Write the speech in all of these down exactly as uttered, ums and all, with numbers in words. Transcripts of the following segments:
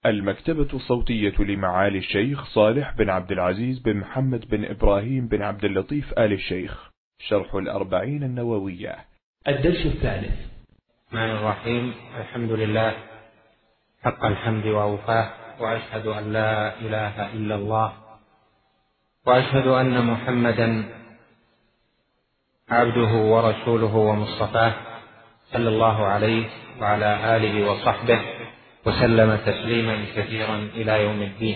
المكتبة الصوتية لمعالي الشيخ صالح بن عبد العزيز بن محمد بن إبراهيم بن عبد اللطيف آل الشيخ، شرح الأربعين النووية، الدرس الثالث. الرحمن الرحيم. الحمد لله حق الحمد وأوفاه، وأشهد أن لا إله إلا الله، وأشهد أن محمدا عبده ورسوله ومصطفاه، صلى الله عليه وعلى آله وصحبه وسلم تسليما كثيرا إلى يوم الدين.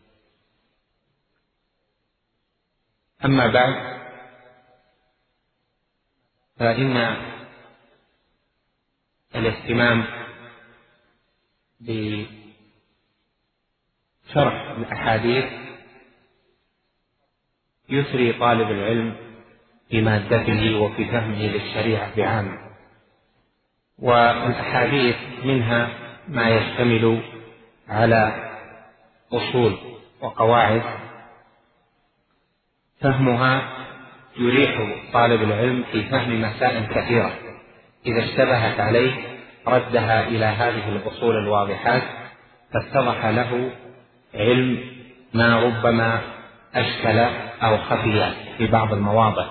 أما بعد، فإن الاهتمام بشرح الأحاديث يثري طالب العلم في مادته وفي فهمه للشريعة بعامة، والأحاديث منها ما يشتمل على أصول وقواعد فهمها يريح طالب العلم في فهم مسائل كثيرة، إذا اشتبهت عليه ردها إلى هذه الأصول الواضحات فاتضح له علم ما ربما أشكل أو خفي في بعض المواضع.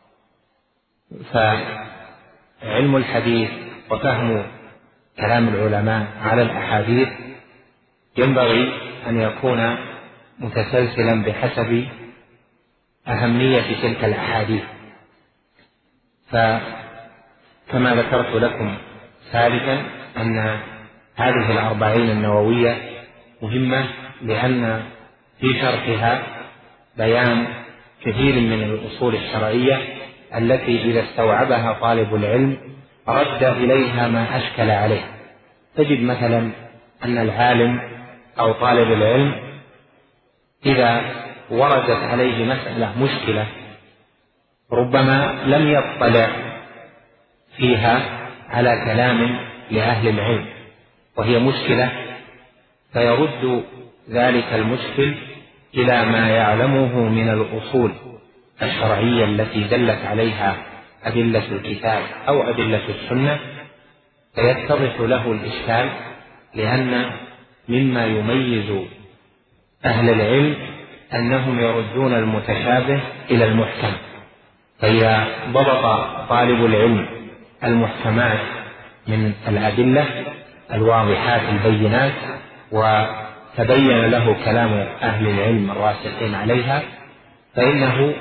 فعلم الحديث وفهم كلام العلماء على الأحاديث ينبغي أن يكون متسلسلا بحسب أهمية تلك الأحاديث. فكما ذكرت لكم سابقا أن هذه الأربعين النووية مهمة، لأن في شرحها بيان كثير من الأصول الشرعية التي إذا استوعبها طالب العلم رد إليها ما أشكل عليه. تجد مثلا أن العالم أو طالب العلم إذا وردت عليه مسألة مشكلة ربما لم يطلع فيها على كلام لأهل العلم وهي مشكلة، فيرد ذلك المشكل إلى ما يعلمه من الأصول الشرعية التي دلت عليها أدلة الكتاب أو أدلة السنة، فيتضح له الإشكال، لأن مما يميز أهل العلم أنهم يردون المتشابه إلى المحكم. فإذا ضبط طالب العلم المحكمات من الأدلة الواضحات البينات وتبين له كلام أهل العلم الراسخين عليها، فإنه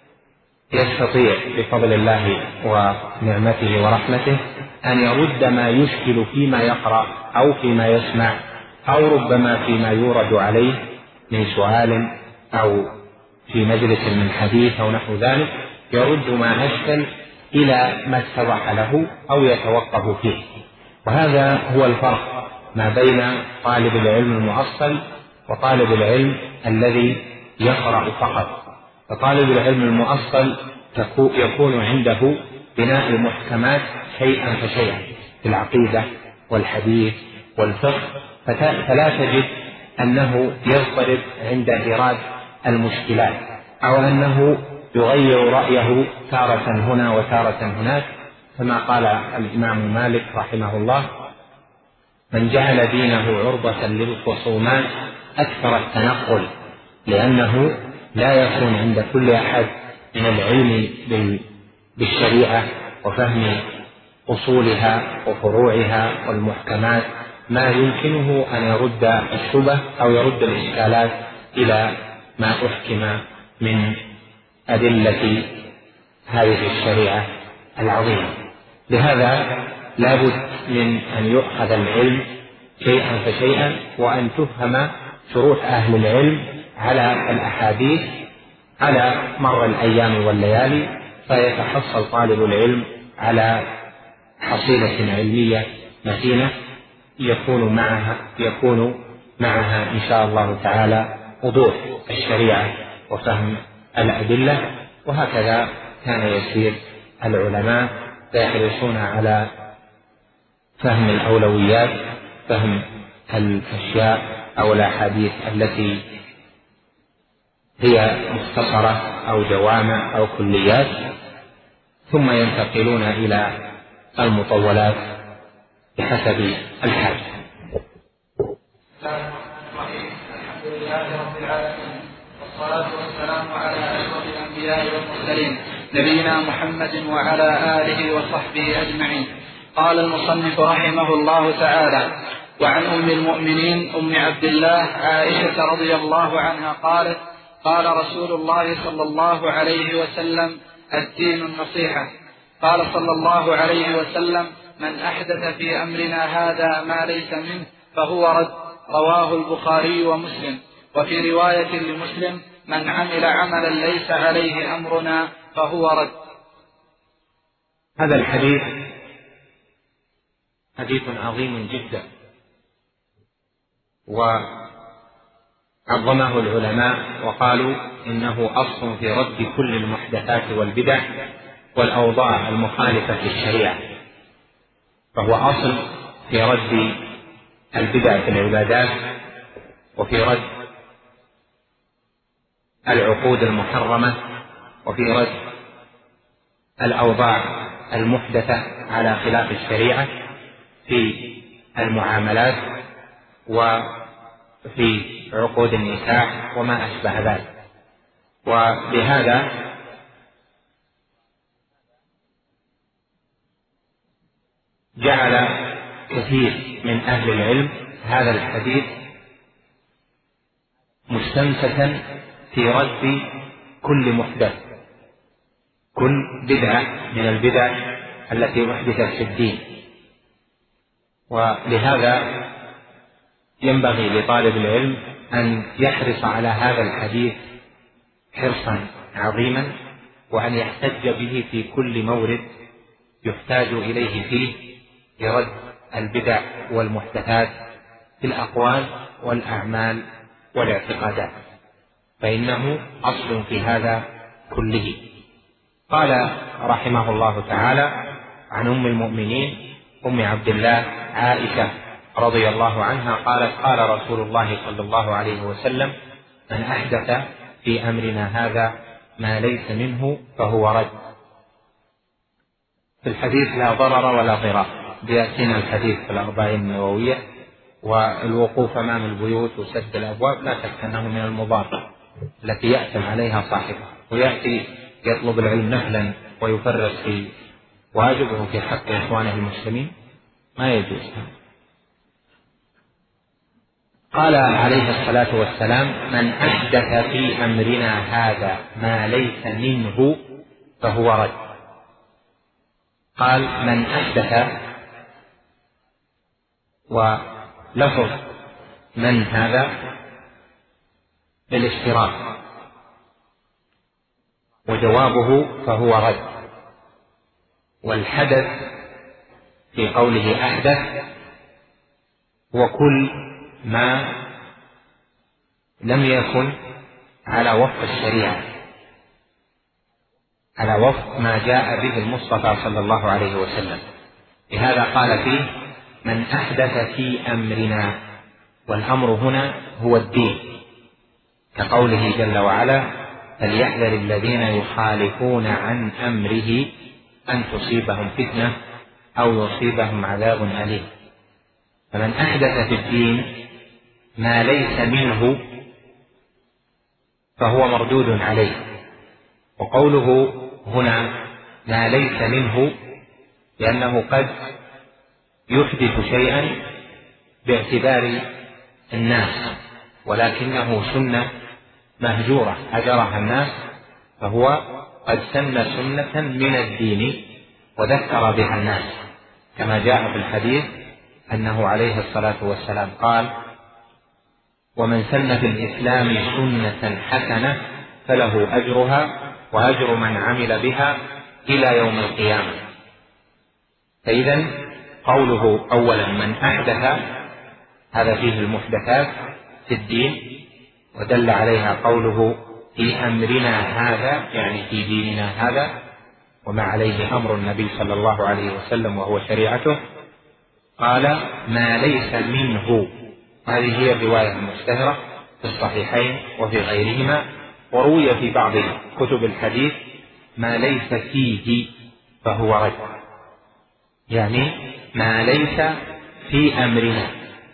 يستطيع بفضل الله ونعمته ورحمته أن يرد ما يشكل فيما يقرأ أو فيما يسمع، أو ربما فيما يورد عليه من سؤال أو في مجلس من حديث أو نحو ذلك، يرد ما أشكل إلى ما اتضح له أو يتوقف فيه. وهذا هو الفرق ما بين طالب العلم المؤصل وطالب العلم الذي يقرأ فقط. فطالب العلم المؤصل يكون عنده بناء المحكمات شيئا فشيئا في العقيدة والحديث والفقه، فلا تجد أنه يضطرب عند إيراد المشكلات أو أنه يغير رأيه تارة هنا وتارة هناك، كما قال الإمام مالك رحمه الله: من جعل دينه عرضة للخصومات أكثر التنقل، لأنه لا يكون عند كل أحد من العلم بالشريعة وفهم أصولها وفروعها والمحكمات ما يمكنه أن يرد الشبه أو يرد الإشكالات إلى ما أحكم من أدلة هذه الشريعة العظيمة. لهذا لا بد من أن يؤخذ العلم شيئا فشيئا، وأن تفهم شروح أهل العلم على الأحاديث على مر الأيام والليالي، فيتحصل طالب العلم على حصيلة علمية متينة يكون معها يكون معها إن شاء الله تعالى وضوح الشريعة وفهم الأدلة. وهكذا كان يسير العلماء، فيحرصون على فهم الأولويات، فهم الأشياء أو الأحاديث التي هي مختصرة أو جوامع أو كليات، ثم ينتقلون إلى المطولات بحسب الحاجة. الرحيم. الحمد لله رب العالمين، والصلاة والسلام على أشرف الأنبياء والمرسلين نبينا محمد وعلى آله وصحبه أجمعين. قال المصنف رحمه الله تعالى: وعن أم المؤمنين أم عبد الله عائشة رضي الله عنها قالت: قال رسول الله صلى الله عليه وسلم: الدين النصيحة. قال صلى الله عليه وسلم: من أحدث في أمرنا هذا ما ليس منه فهو رد. رواه البخاري ومسلم. وفي رواية لمسلم: من عمل عملا ليس عليه أمرنا فهو رد. هذا الحديث حديث عظيم جدا، وعظمه العلماء وقالوا إنه أصل في رد كل المحدثات والبدع والأوضاع المخالفة للشريعة، فهو أصل في رد البدع في العبادات، وفي رد العقود المحرمة، وفي رد الأوضاع المحدثة على خلاف الشريعة في المعاملات وفي عقود النكاح وما أشبه ذلك. ولهذا جعل كثير من أهل العلم هذا الحديث مستمسكا في رد كل محدث، كل بدعة من البدع التي أحدثت في الدين. ولهذا ينبغي لطالب العلم أن يحرص على هذا الحديث حرصا عظيما، وأن يحتج به في كل مورد يحتاج إليه فيه لرد البدع والمحدثات في الأقوال والأعمال والاعتقادات، فإنه أصل في هذا كله. قال رحمه الله تعالى: عن أم المؤمنين أم عبد الله عائشة رضي الله عنها قالت: قال رسول الله صلى الله عليه وسلم: من أحدث في أمرنا هذا ما ليس منه فهو رد. في الحديث لا ضرر ولا ضرار، بيأتينا الحديث في الأربعين النووية، والوقوف أمام البيوت وسد الأبواب لا شك أنه من المضار التي يأثم عليها صاحبه، ويأتي يطلب العلم نفلا ويفرط في واجبه في حق إخوانه المسلمين، ما يجوز. قال عليه الصلاة والسلام: من أحدث في أمرنا هذا ما ليس منه فهو رد. قال من أحدث، ولفظ من هذا بالاشتراك، وجوابه فهو رد. والحدث في قوله أحدث هو كل ما لم يكن على وفق الشريعة، على وفق ما جاء به المصطفى صلى الله عليه وسلم. لهذا قال فيه: من أحدث في أمرنا، والأمر هنا هو الدين، كقوله جل وعلا: فليحذر الذين يخالفون عن أمره أن تصيبهم فتنة أو يصيبهم عذاب أليم. فمن أحدث في الدين ما ليس منه فهو مردود عليه. وقوله هنا ما ليس منه لأنه قد يحدث شيئا باعتبار الناس، ولكنه سنة مهجورة هجرها الناس، فهو قد سن سنة من الدين وذكر بها الناس، كما جاء في الحديث أنه عليه الصلاة والسلام قال: ومن سن في الإسلام سنة حسنة فله أجرها وأجر من عمل بها إلى يوم القيامة. فإذا قوله أولا من أحدث، هذا فيه المحدثات في الدين، ودل عليها قوله في أمرنا هذا، يعني في ديننا هذا، وما عليه أمر النبي صلى الله عليه وسلم وهو شريعته. قال ما ليس منه، هذه هي الرواية المشتهرة في الصحيحين وفي غيرهما، وروي في بعض كتب الحديث ما ليس فيه فهو رد، يعني ما ليس في أمرنا،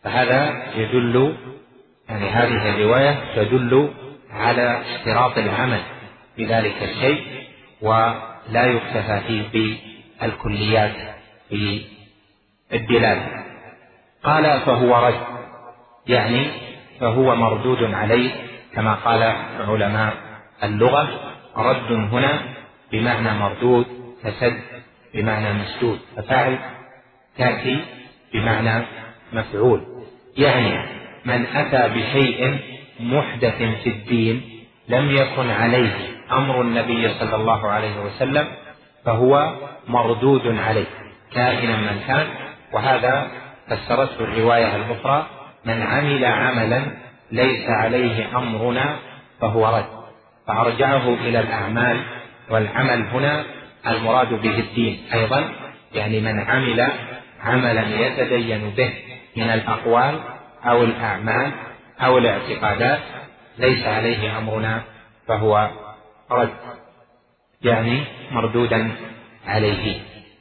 فهذا يدل، يعني هذه الرواية تدل على اشتراط العمل بذلك الشيء، ولا يكتفى فيه بالكليات في الدلالة. قال فهو رد، يعني فهو مردود عليه، كما قال علماء اللغة. رد هنا بمعنى مردود، فسد بمعنى مسدود، ففاعل تأتي بمعنى مفعول. يعني من أتى بشيء محدث في الدين لم يكن عليه أمر النبي صلى الله عليه وسلم فهو مردود عليه كائنا من كان. وهذا فسرته الرواية الأخرى: من عمل عملا ليس عليه أمرنا فهو رد، فأرجعه إلى الأعمال، والعمل هنا المراد به الدين أيضا، يعني من عمل عملا يتدين به من الأقوال أو الأعمال أو الاعتقادات ليس عليه أمرنا فهو رد، يعني مردودا عليه.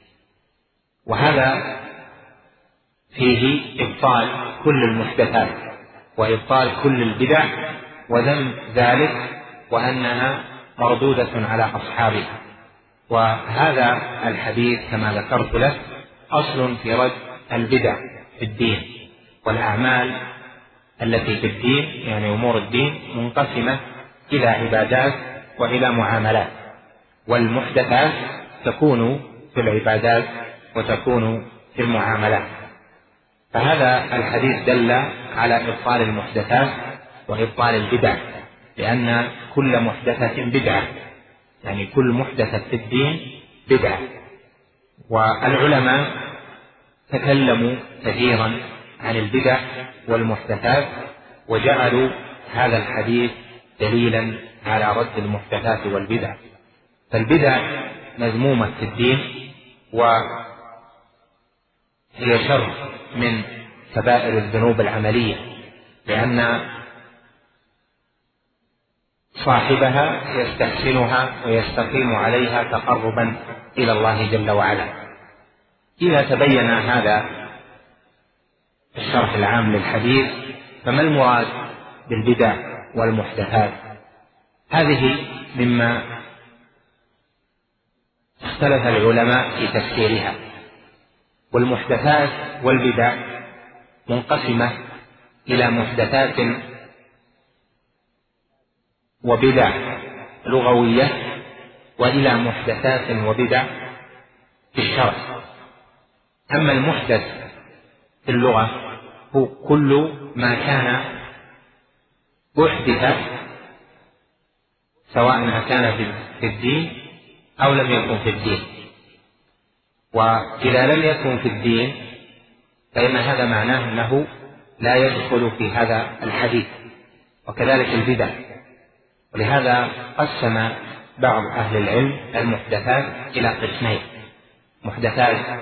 وهذا فيه إبطال كل المحدثات وإبطال كل البدع وذم ذلك، وأنها مردودة على أصحابها. وهذا الحديث كما ذكرت لك أصل في رد البدع في الدين، والأعمال التي في الدين يعني أمور الدين منقسمة إلى عبادات وإلى معاملات، والمحدثات تكون في العبادات وتكون في المعاملات. فهذا الحديث دل على إبطال المحدثات وإبطال البدع، لأن كل محدثة بدعة، يعني كل محدثة في الدين بدعة. والعلماء تكلموا كثيرا عن البدع والمحدثات، وجعلوا هذا الحديث دليلا على رد المحدثات والبدع. فالبدع مذمومة في الدين، وهي شر من كبائر الذنوب العملية، لأن صاحبها يستحسنها ويستقيم عليها تقربا إلى الله جل وعلا. إذا تبين هذا الشرح العام للحديث، فما المراد بالبدع والمحدثات؟ هذه مما اختلف العلماء في تفسيرها. والمحدثات والبدع منقسمة إلى محدثات وبدع لغوية، وإلى محدثات وبدع في الشرع. أما المحدث في اللغة هو كل ما كان أحدث، سواء كان في الدين أو لم يكن في الدين. وإذا لم يكن في الدين فإن هذا معناه أنه لا يدخل في هذا الحديث. وكذلك البدع. ولهذا قسم بعض أهل العلم المحدثات إلى قسمين: محدثات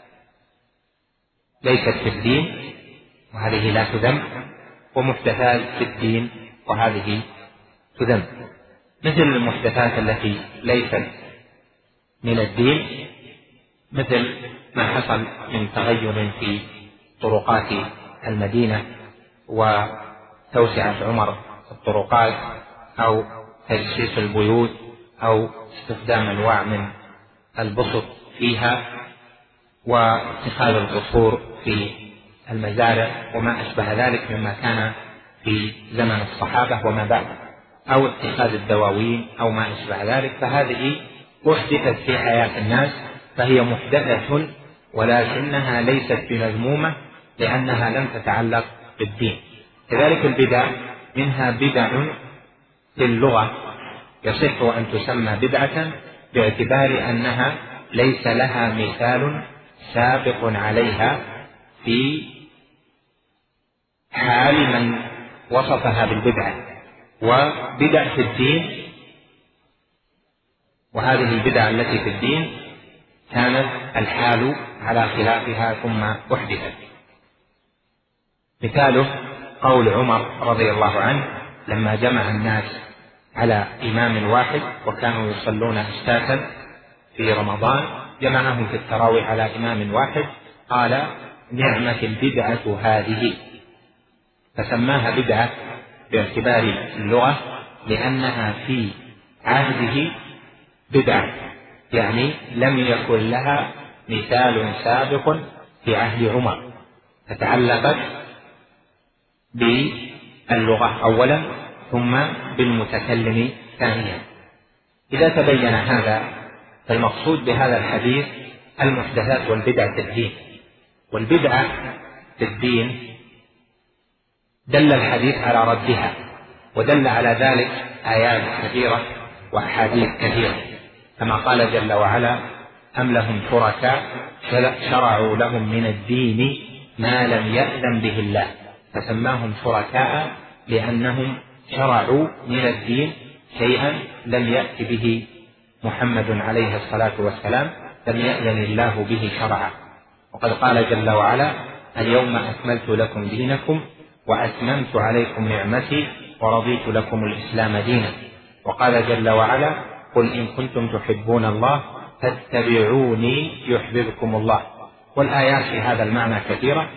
ليست في الدين وهذه لا تذم، ومحدثات في الدين وهذه تذم. مثل المحدثات التي ليست من الدين، مثل ما حصل من تغير في طرقات المدينة وتوسعة عمر الطرقات، أو تجسيس البيوت، أو استخدام أنواع من البسط فيها، واتخاذ القصور في المزارع وما أشبه ذلك مما كان في زمن الصحابة وما بعد، أو اتخاذ الدواوين أو ما أشبه ذلك. فهذه أحدثت في حياة الناس، فهي محدثة، ولكنها ليست بمذمومة لأنها لم تتعلق بالدين. كذلك البدع، منها بدع في اللغة يصح أن تسمى بدعة باعتبار أنها ليس لها مثال سابق عليها في حال من وصفها بالبدعة. وبدع في الدين، وهذه البدع التي في الدين كانت الحال على خلافها ثم أحدثت. مثاله قول عمر رضي الله عنه لما جمع الناس على إمام واحد وكانوا يصلون أشتاتا في رمضان، جمعهم في التراويح على إمام واحد، قال: نعمة البدعة هذه، فسماها بدعة باعتبار اللغة لأنها في عهده بدعة، يعني لم يكن لها مثال سابق في عهد عمر، فتعلقت باللغة أولا ثم بالمتكلم ثانيا. إذا تبين هذا فالمقصود بهذا الحديث المحدثات والبدع في الدين. والبدعة في الدين دل الحديث على ردها، ودل على ذلك آيات كثيرة وأحاديث كثيرة، كما قال جل وعلا: أم لهم شركاء شرعوا لهم من الدين ما لم يأذن به الله، فسماهم شركاء لأنهم شرعوا من الدين شيئا لم يأت به محمد عليه الصلاة والسلام، لم يأذن الله به شرعا. وقد قال جل وعلا: اليوم أكملت لكم دينكم وأتممت عليكم نعمتي ورضيت لكم الإسلام دينا. وقال جل وعلا: قل إن كنتم تحبون الله فاتبعوني يحببكم الله. والآيات في هذا المعنى كثيرة،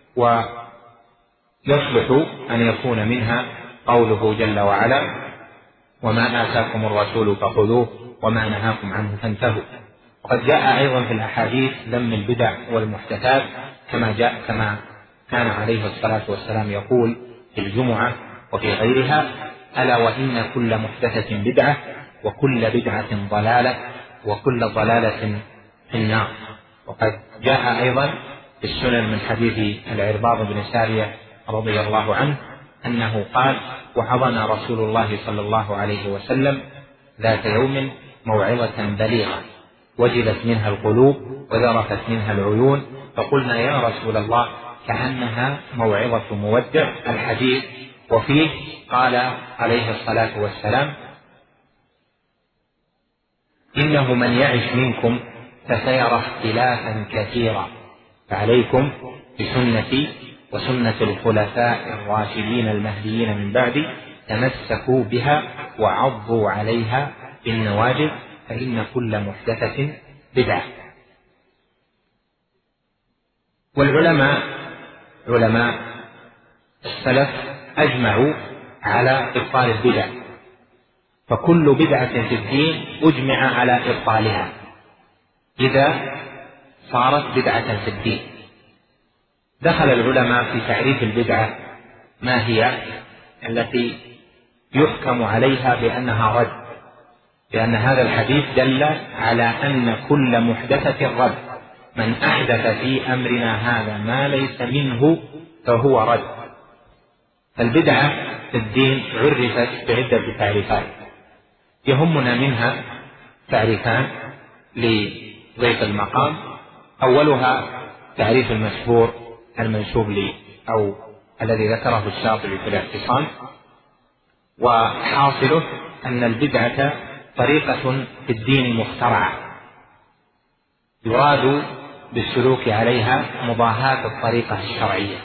ويصلح أن يكون منها قوله جل وعلا: وما آتاكم الرسول فخذوه وما نهاكم عنه فانتهوا. وقد جاء أيضا في الأحاديث ذم البدع والمحدثات كما جاء كما كان عليه الصلاة والسلام يقول في الجمعة وفي غيرها: ألا وإن كل محدثة بدعة وكل بدعة ضلالة وكل ضلالة في النار. وقد جاء أيضا في السنن من حديث العرباض بن سارية رضي الله عنه أنه قال: وعظنا رسول الله صلى الله عليه وسلم ذات يوم موعظة بليغة وجلت منها القلوب وذرفت منها العيون، فقلنا: يا رسول الله كأنها موعظة مودع. الحديث وفيه قال عليه الصلاة والسلام: إنه من يعش منكم فسيرى اختلافا كثيرا، فعليكم بسنتي وسنة الخلفاء الراشدين المهديين من بعدي، تمسكوا بها وعضوا عليها بالنواجذ، فإن كل محدثة بدعة. والعلماء علماء السلف أجمعوا على إبطال البدع، فكل بدعة في الدين أجمع على إبطالها إذا صارت بدعة في الدين. دخل العلماء في تعريف البدعة ما هي التي يحكم عليها بأنها رد، لأن هذا الحديث دل على أن كل محدثة رد، من أحدث في أمرنا هذا ما ليس منه فهو رد. البدعة في الدين عرفت بعدة تعريفات، يهمنا منها تعريفان لضيف المقام. أولها تعريف المشهور المنسوب لي أو الذي ذكره الشاطبي في الاعتصام، وحاصله أن البدعة طريقة في الدين مخترعة يراد بالسلوك عليها مضاهاة الطريقة الشرعية.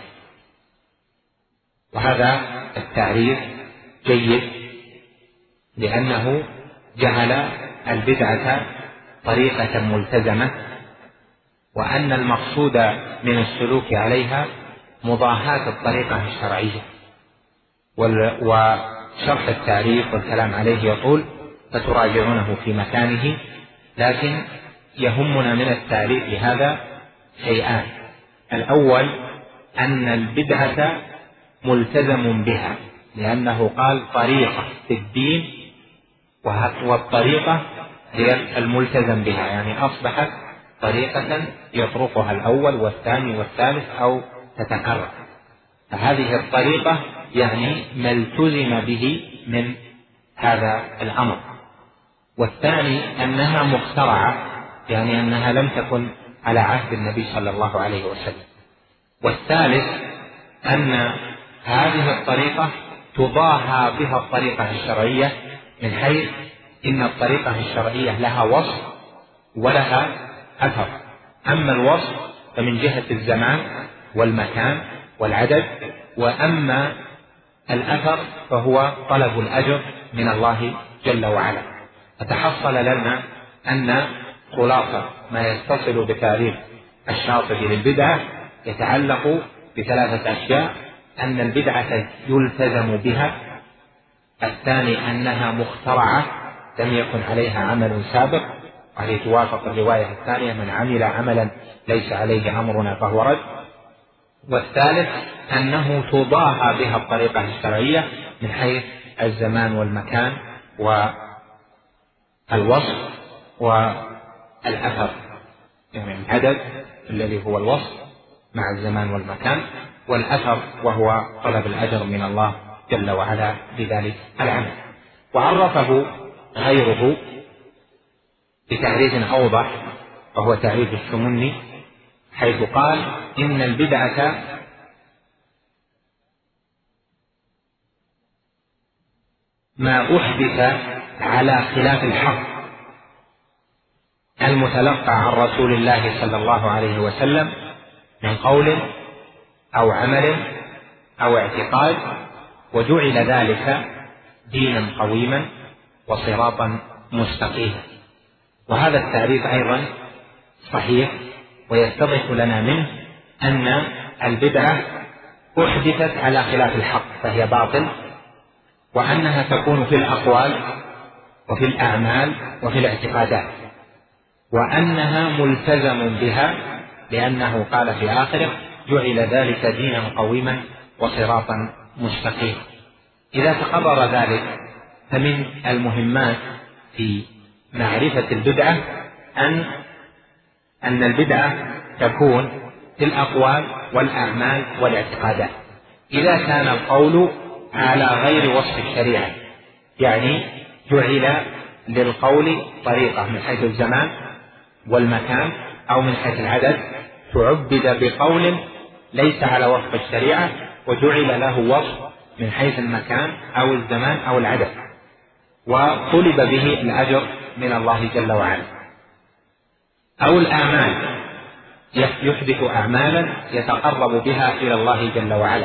وهذا التعريف جيد لأنه جعل البدعة طريقة ملتزمة، وأن المقصود من السلوك عليها مضاهاة الطريقة الشرعية. وشرح التعريف والكلام عليه يطول فتراجعونه في مكانه، لكن يهمنا من التعريف هذا شيئان: الأول أن البدعة ملتزم بها، لأنه قال طريقة في الدين، والطريقة هي الملتزم بها، يعني أصبحت طريقة يطرقها الأول والثاني والثالث أو تتكرر، فهذه الطريقة يعني ما التزم به من هذا الأمر. والثاني أنها مخترعة، يعني أنها لم تكن على عهد النبي صلى الله عليه وسلم. والثالث أن هذه الطريقة تضاهى بها الطريقة الشرعية، من حيث إن الطريقة الشرعية لها وصف ولها أثر. أما الوصف فمن جهة الزمان والمكان والعدد، وأما الأثر فهو طلب الأجر من الله جل وعلا. فتحصل لنا أن خلاصة ما يتصل بتعريف الشاطبي للبدعة يتعلق بثلاثة أشياء: أن البدعة يلتزم بها. الثاني أنها مخترعة لم يكن عليها عمل سابق، وهي توافق الرواية الثانية: من عمل عملا ليس عليه أمرنا فهو رد. والثالث أنه تضاهى بها الطريقة الشرعية من حيث الزمان والمكان والوصف والأثر، يعني العدد الذي هو الوصف مع الزمان والمكان، والأثر وهو طلب الأجر من الله جل وعلا بذلك العمل. وعرفه غيره بتعريف أوضح وهو تعريف السمني، حيث قال: إن البدعة ما أحدث على خلاف الحق المتلقى عن رسول الله صلى الله عليه وسلم من قول أو عمل أو اعتقاد، وجعل ذلك دينا قويما وصراطا مستقيما. وهذا التعريف أيضا صحيح، ويتضح لنا منه أن البدعة أحدثت على خلاف الحق فهي باطل، وأنها تكون في الأقوال وفي الأعمال وفي الاعتقادات، وأنها ملتزم بها لأنه قال في آخره: جعل ذلك دينا قويما وصراطا مستقيما. إذا تقرر ذلك فمن المهمات في معرفة البدعة أن أن البدعة تكون في الأقوال والأعمال والاعتقادات. إذا كان القول على غير وصف الشريعة، يعني جعل للقول طريقة من حيث الزمان والمكان أو من حيث العدد، تعبد بقول ليس على وصف الشريعة وجعل له وصف من حيث المكان أو الزمان أو العدد، وطلب به الأجر من الله جل وعلا. أو الأعمال، يحدث أعمالا يتقرب بها إلى الله جل وعلا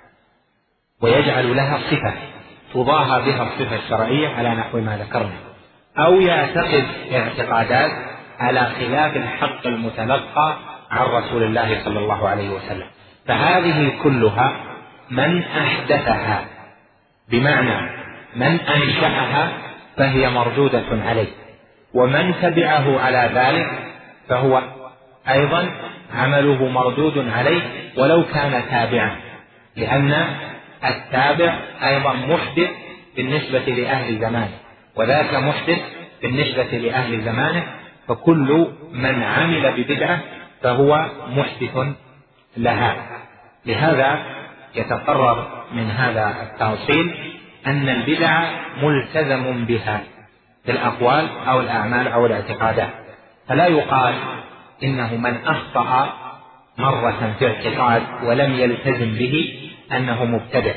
ويجعل لها صفة تضاهى بها الصفة الشرعية على نحو ما ذكرنا، أو يعتقد اعتقادات على خلاف الحق المتلقى عن رسول الله صلى الله عليه وسلم. فهذه كلها من أحدثها، بمعنى من أنشأها، فهي مردودة عليه، ومن تبعه على ذلك فهو أيضا عمله مردود عليه ولو كان تابعا، لأن التابع أيضا محدث بالنسبة لأهل زمانه، وذاك محدث بالنسبة لأهل زمانه، فكل من عمل ببدعة فهو محدث لها. لهذا يتقرر من هذا التوصيل أن البدع ملتزم بها في الأقوال أو الأعمال أو الاعتقادات، فلا يقال إنه من أخطأ مرة في اعتقاد ولم يلتزم به أنه مبتدع،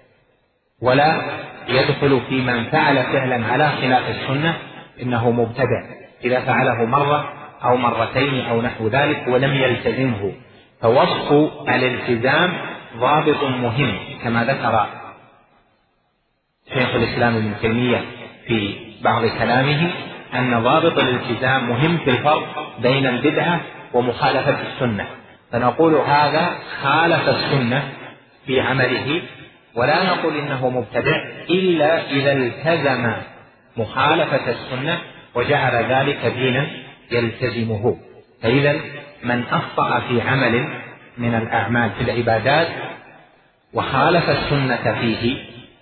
ولا يدخل في من فعل فعلا على خلاف السنة إنه مبتدع إذا فعله مرة أو مرتين أو نحو ذلك ولم يلتزمه. فوصف الالتزام ضابط مهم، كما ذكر شيخ الإسلام ابن تيمية في بعض كلامه أن ضابط الالتزام مهم في الفرق بين البدعة ومخالفة السنة. فنقول هذا خالف السنة في عمله، ولا نقول إنه مبتدع إلا إذا التزم مخالفة السنة وجعل ذلك دينا يلتزمه. فإذا من أخطأ في عمل من الأعمال في العبادات وخالف السنة فيه،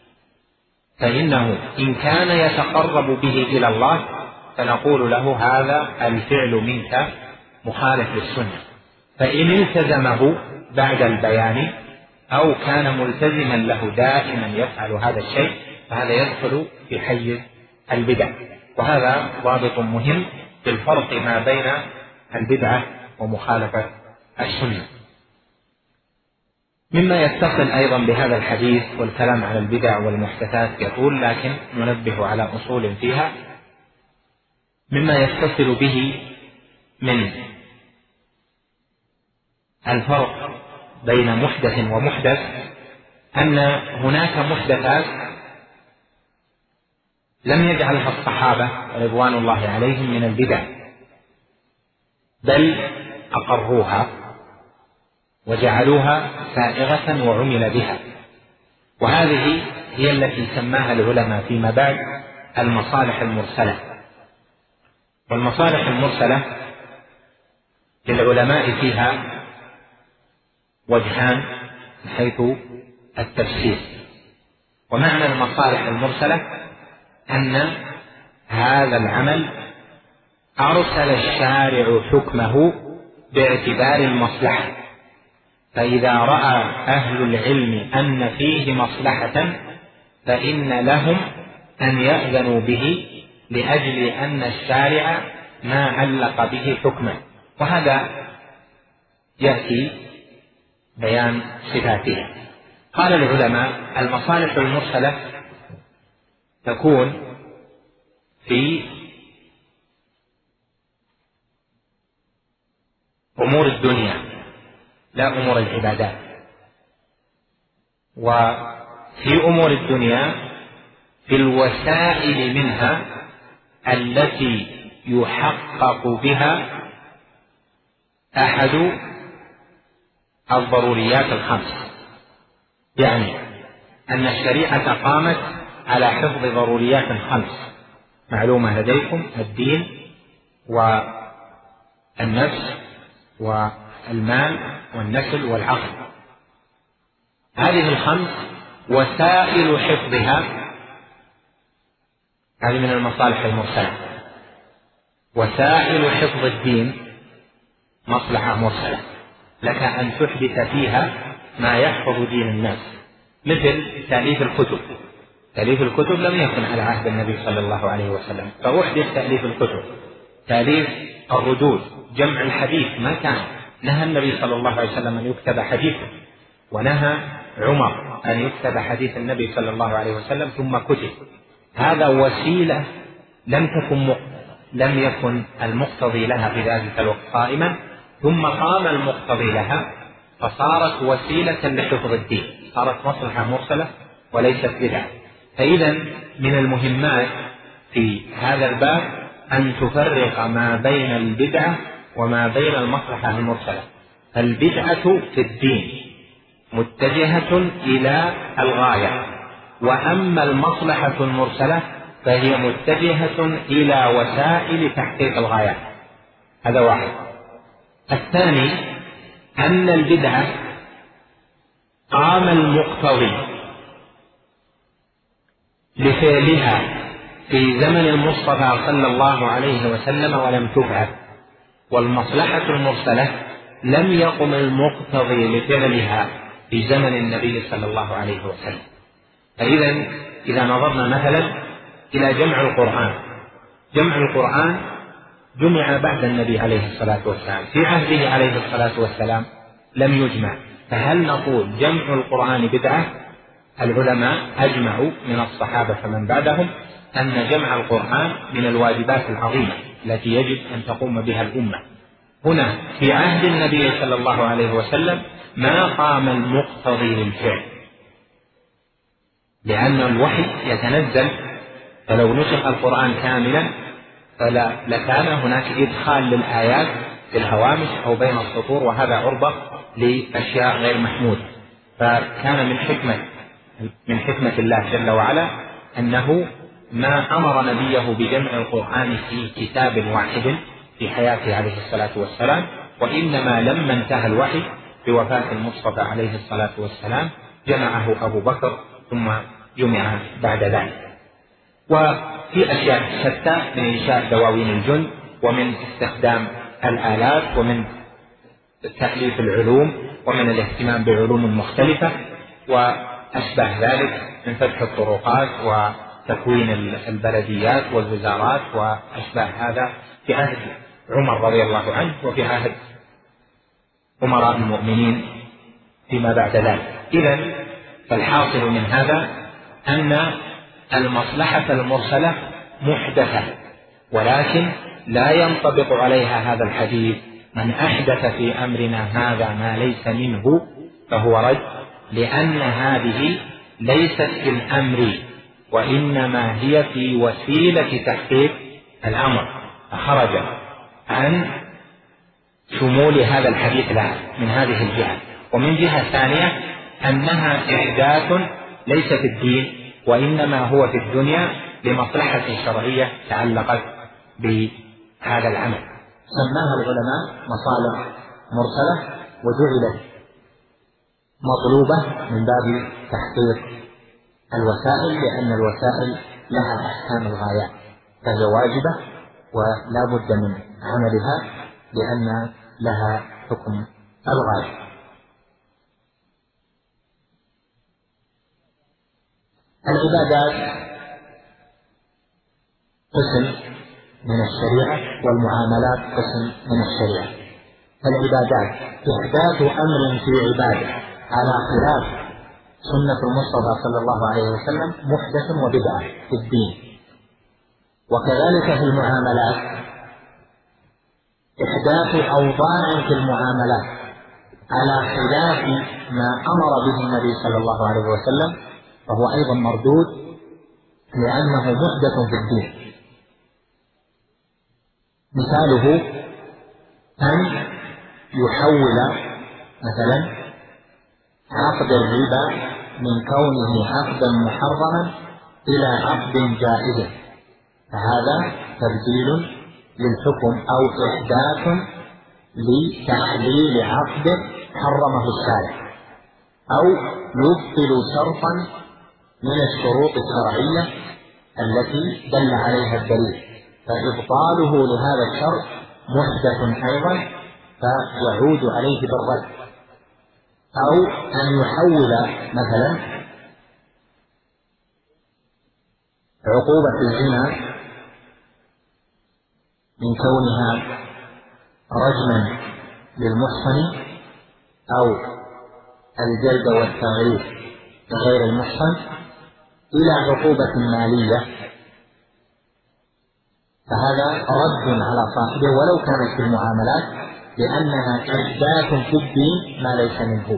فإنه إن كان يتقرب به إلى الله فنقول له هذا الفعل منك مخالف للسنة. فإن التزمه بعد البيان أو كان ملتزما له دائما يفعل هذا الشيء فهذا يدخل في حيز البدع. وهذا ضابط مهم في الفرق ما بين البدعة ومخالفة السنة. مما يتصل أيضا بهذا الحديث والكلام على البدع والمحدثات يقول، لكن ننبه على أصول فيها. مما يتصل به من الفرق بين محدث ومحدث أن هناك محدثات لم يجعلها الصحابة رضوان الله عليهم من البدع، بل أقروها وجعلوها سائغة وعمل بها. وهذه هي التي سماها العلماء فيما بعد المصالح المرسلة. والمصالح المرسلة للعلماء فيها وجهان من حيث التفسير. ومعنى المصالح المرسلة أن هذا العمل أرسل الشارع حكمه باعتبار المصلحة، فإذا رأى أهل العلم أن فيه مصلحة فإن لهم أن يأذنوا به لأجل أن الشارع ما علق به حكما. وهذا يأتي بيان صفاته. قال العلماء: المصالح المرسلة تكون في أمور الدنيا لا أمور العبادات. وفي أمور الدنيا في الوسائل منها التي يحقق بها أحد الضروريات الخمس، يعني أن الشريعة قامت على حفظ ضروريات خمس معلومة لديكم: الدين والنفس والمال والنسل والعقل. هذه الخمس وسائل حفظها هذه من المصالح المرسلة. وسائل حفظ الدين مصلحة مرسلة، لك أن تحدث فيها ما يحفظ دين الناس، مثل تأليف الكتب. تأليف الكتب لم يكن على عهد النبي صلى الله عليه وسلم، فأحدث تأليف الكتب. تأليف الردود، جمع الحديث، ما كان. نهى النبي صلى الله عليه وسلم أن يكتب حديثه، ونهى عمر أن يكتب حديث النبي صلى الله عليه وسلم ثم كتب. هذا وسيلة لم تكن م... لم يكن المقتضي لها في ذلك الوقت قائما، ثم قام المقتضي لها فصارت وسيلة لحفظ الدين، صارت مصلحة مرسلة وليست بدعة. فإذا من المهمات في هذا الباب أن تفرق ما بين البدعة وما بين المصلحة المرسلة. البدعة في الدين متجهة إلى الغاية، وأما المصلحة المرسلة فهي متجهة إلى وسائل تحقيق الغايات. هذا واحد. الثاني أن البدعة قام المقتضي لفعلها في زمن المصطفى صلى الله عليه وسلم ولم تفعل، والمصلحة المرسلة لم يقم المقتضي لفعلها في زمن النبي صلى الله عليه وسلم. فإذا إذا نظرنا مثلا إلى جمع القرآن، جمع القرآن جمع بعد النبي عليه الصلاة والسلام، في عهده عليه الصلاة والسلام لم يجمع، فهل نقول جمع القرآن بدعة؟ العلماء أجمعوا من الصحابة فمن بعدهم أن جمع القرآن من الواجبات العظيمة التي يجب أن تقوم بها الأمة. هنا في عهد النبي صلى الله عليه وسلم ما قام المقتضي للفعل، لأن الوحي يتنزل، فلو نسخ القرآن كاملا فلا لكان هناك إدخال للآيات في الهوامش أو بين السطور، وهذا عرضة لأشياء غير محمودة. فكان من حكمة من حكمة الله جل وعلا أنه ما أمر نبيه بجمع القرآن في كتاب واحد في حياته عليه الصلاة والسلام، وإنما لما انتهى الوحي بوفاة المصطفى عليه الصلاة والسلام جمعه أبو بكر ثم جمع بعد ذلك. وفي أشياء شتى من إنشاء دواوين الجند، ومن استخدام الآلات، ومن تأليف العلوم، ومن الاهتمام بعلوم مختلفة وأشبه ذلك، من فتح الطرقات وتكوين البلديات والوزارات وأشبه هذا في عهد عمر رضي الله عنه، وفي عهد أمراء المؤمنين فيما بعد ذلك. إذن فالحاصل من هذا أن المصلحة المرسلة محدثة، ولكن لا ينطبق عليها هذا الحديث: من أحدث في أمرنا هذا ما ليس منه فهو رد، لأن هذه ليست في الأمر وإنما هي في وسيلة تحقيق الأمر، فخرج عن شمول هذا الحديث لها من هذه الجهة. ومن جهة ثانية أنها إحداث ليس في الدين وإنما هو في الدنيا لمصلحة شرعية تعلقت بهذا العمل. سماها العلماء مصالح مرسلة وجعلت مطلوبة من باب تحقيق الوسائل، لأن الوسائل لها أحكام الغايات فهي واجبة ولا بد من عملها لأن لها حكم الغاية. العبادات قسم من الشريعة والمعاملات قسم من الشريعة. العبادات إحداث أمر في عبادة على خلاف سنة المصطفى صلى الله عليه وسلم محدث وبدعة في الدين. وكذلك في المعاملات إحداث أوضاع في المعاملات على خلاف ما أمر به النبي صلى الله عليه وسلم فهو أيضا مردود لأنه محدث في الدين. مثاله أن يحول مثلا عقد الربا من كونه عقدا محرما إلى عقد جائز، فهذا تبديل للحكم أو إحداث لتحليل عقد حرمه الشارع، أو يبطل شرطا من الشروط الشرعية التي دل عليها الدليل، فإبطاله لهذا الشرط محدث أيضا فيعود عليه بالرد. أو أن يحول مثلا عقوبة الزنا من كونها رجما للمحصن أو الجلد والتغريب لغير المحصن إلى عقوبة مالية، فهذا رد على صاحبه ولو كانت في المعاملات لأنها إحداث في الدين ما ليس منه.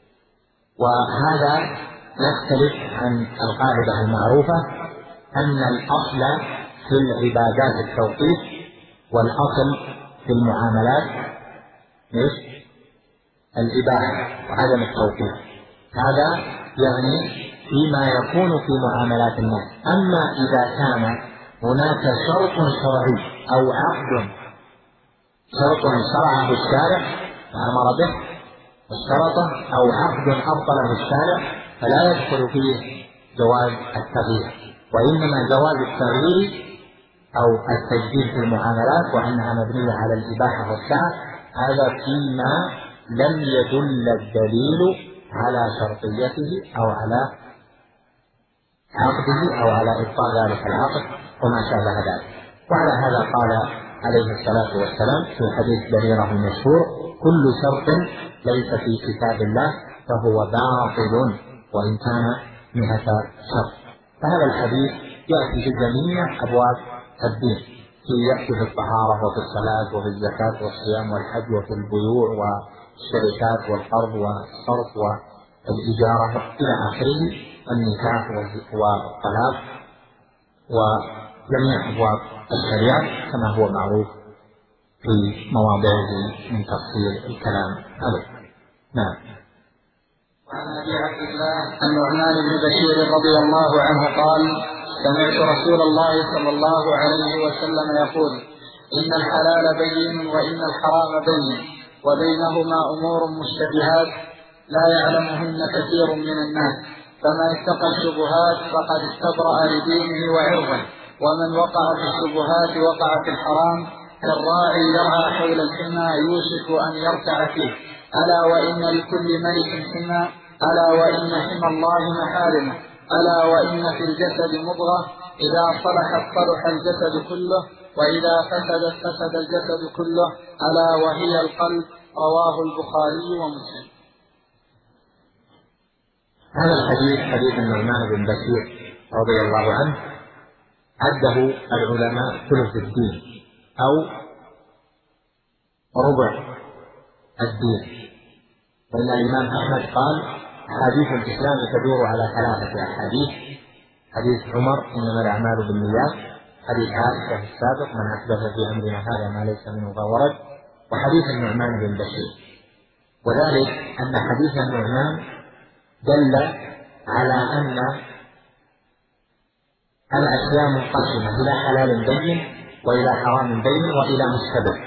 وهذا يختلف عن القاعدة المعروفة أن الأصل في العبادات التوقيف والأصل في المعاملات إيش؟ الإباحة وعدم التوقيف. هذا يعني فيما يكون في معاملات الناس. أما إذا كان هناك شرط شرعي أو عقد شرط شرعه الشارع وأمر به والشرطة أو عقد أبطله الشارع فلا يدخل فيه جواز التغيير، وإنما جواز التغيير أو التجديد في المعاملات وأنها مبنية على الإباحة والسعة، هذا فيما لم يدل الدليل على شرطيته أو على عقده أو على إبطال ذلك العقد وما شابه ذلك. وعلى هذا قال عليه الصلاة والسلام في حديث بريرة المشهور: كل شرط ليس في كتاب الله فهو باطل وإن كان مئة شرط. فهذا الحديث يأتي في جميع أبواب الدين، يأتي في الطهارة وفي الصلاة وفي الزكاة والصيام والحج وفي البيوع والشركات والقرض والصرف والإجارة إلى آخره، النكاح والطلاق وجميع أبواب الشريعة كما هو معروف في مواضعه من تفصيل الكلام عليه. نعم. وعن أبي عبد الله النعمان بن بشير رضي الله عنه قال: سمعت رسول الله صلى الله عليه وسلم يقول: إن الحلال بين وإن الحرام بين وبينهما أمور مشتبهات لا يعلمهن كثير من الناس، فمن اتقى الشبهات فقد استبرأ لدينه وعرضه، ومن وقع في الشبهات وقع في الحرام كالراعي يرعى حول الحمى يوشك أن يرتع فيه. ألا وإن لكل ملك حمى، ألا وإن حمى الله محارمه، ألا وإن في الجسد مضغة إذا صلحت صلح الجسد كله وإذا فسدت فسد الجسد كله ألا وهي القلب. رواه البخاري ومسلم. هذا الحديث حديث النعمان بن بشير رضي الله عنه عده العلماء ثلث الدين أو ربع الدين، وإن الإمام أحمد قال: حديث الإسلام تدور على ثلاثة أحاديث: حديث عمر إنما الأعمال بالنيات، حديث عائشة السابق من أحدث في أمرنا هذا ما ليس منه فهو رد، وحديث النعمان بن بشير. وذلك أن حديث النعمان دل على أن الأشياء منقسمة إلى حلال بين وإلى حرام بين وإلى مشتبه.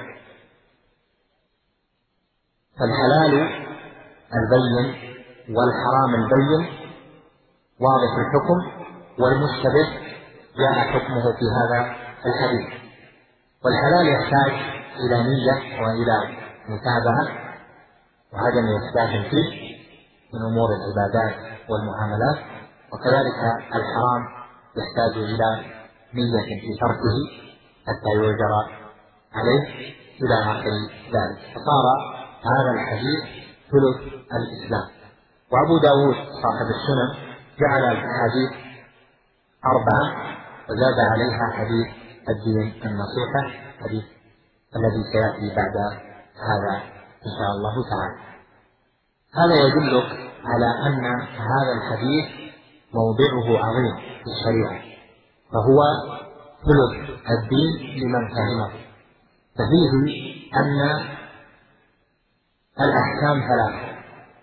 فالحلال البين والحرام البين واضح الحكم، والمشتبه جاء حكمه في هذا الحديث. والحلال يحتاج إلى نية وإلى متابعة وعدم إسباب فيه من أمور العبادات والمعاملات، وكذلك الحرام يحتاج إلى نية في تركه حتى يؤجر عليه إلى آخر ذلك. فصار هذا الحديث ثلث الإسلام. وأبو داود صاحب السنن جعل الحديث أربعة وزاد عليها حديث الدين النصيحة، حديث الذي سيأتي بعد هذا إن شاء الله تعالى. هذا يدلك على أن هذا الحديث موضعه عظيم في الشريعة، فهو ثلث الدين لمن فهمه. ففيه أن الأحكام ثلاثة: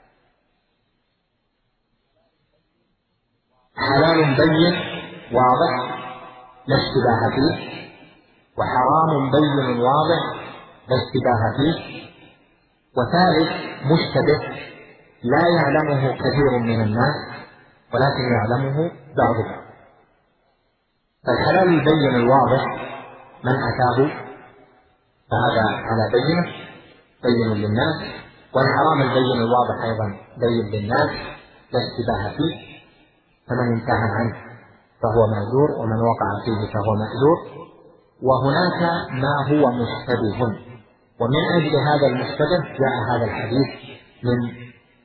حلال بين واضح لا اشتباه فيه، وحرام بين واضح لا اشتباه فيه، وثالث مشتبه لا يعلمه كثير من الناس ولكن يعلمه بعضهم. فالحلال البين الواضح من أتاه فهذا على بينه بين للناس، والحرام البين الواضح أيضا بين للناس لا اشتباه فيه، فمن انتهى عنه فهو معذور ومن وقع فيه فهو مأجور. وهناك ما هو مشتبه، ومن أجل هذا المشتبه جاء هذا الحديث من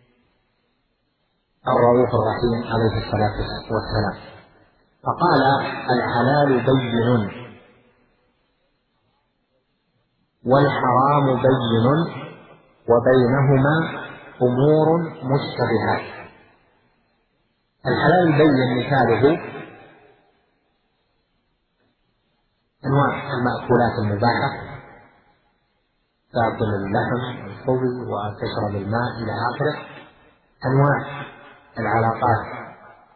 الرؤوف الرحيم عليه الصلاة والسلام. فقال: الحلال بين والحرام بين وبينهما أمور مشتبهات. الحلال البين مثاله أنواع المأكولات المباحة، تأكل اللحم والخبز وتشرب الماء إلى آخره. أنواع العلاقات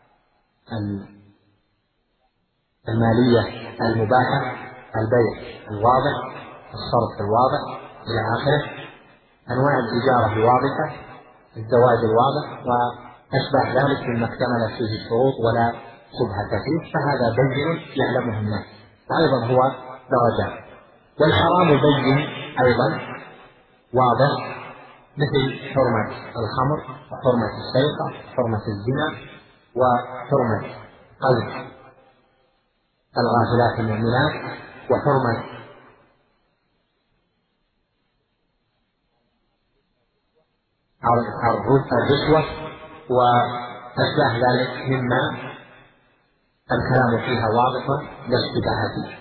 المالية المباحة، البيع الواضح، الصرف الواضح إلى آخره. أنواع الإجارة الواضحة، الزواج الواضح وأشبه ذلك مما اكتملت فيه الشروط ولا شبهة فيه، فهذا بين يعلمه الناس، وأيضا هو درجات. والحرام بين أيضا واضح، مثل حرمة الخمر وحرمة السرقة وحرمة الزنا وحرمة قذف الغافلات المؤمنات وحرمة الرشوة وأشباه ذلك مما الكلام فيها واضح لا اشتباه فيه.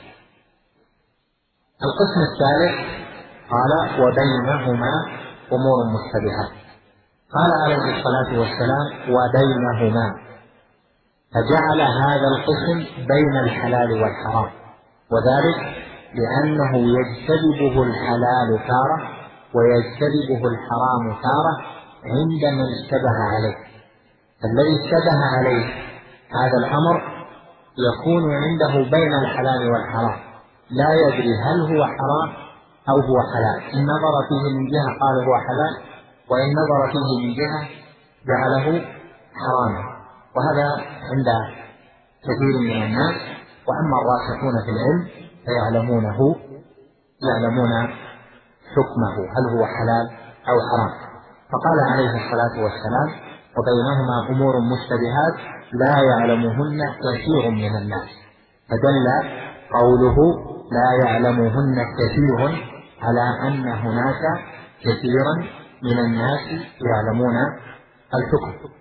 القسم الثالث قال: وبينهما أمور مشتبهات. قال عليه الصلاة والسلام: وبينهما، فجعل هذا القسم بين الحلال والحرام، وذلك لأنه يجتذبه الحلال تارة ويجتذبه الحرام تارة عندما اشتبه عليه. فالذي اشتبه عليه هذا الأمر يكون عنده بين الحلال والحرام، لا يدري هل هو حرام أو هو حلال. إن نظر فيه من جهة قال هو حلال، وإن نظر فيه من جهة جعله حراما، وهذا عند كثير من الناس. وأما الراسخون في العلم فيعلمونه يعلمون حكمه هل هو حلال أو حرام. فقال عليه الصلاة والسلام: وبينهما أمور مشتبهات لا يعلمهن كثير من الناس. فدل قوله لا يعلمهن كثير على أن هناك كثيرا من الناس يعلمون الحكم.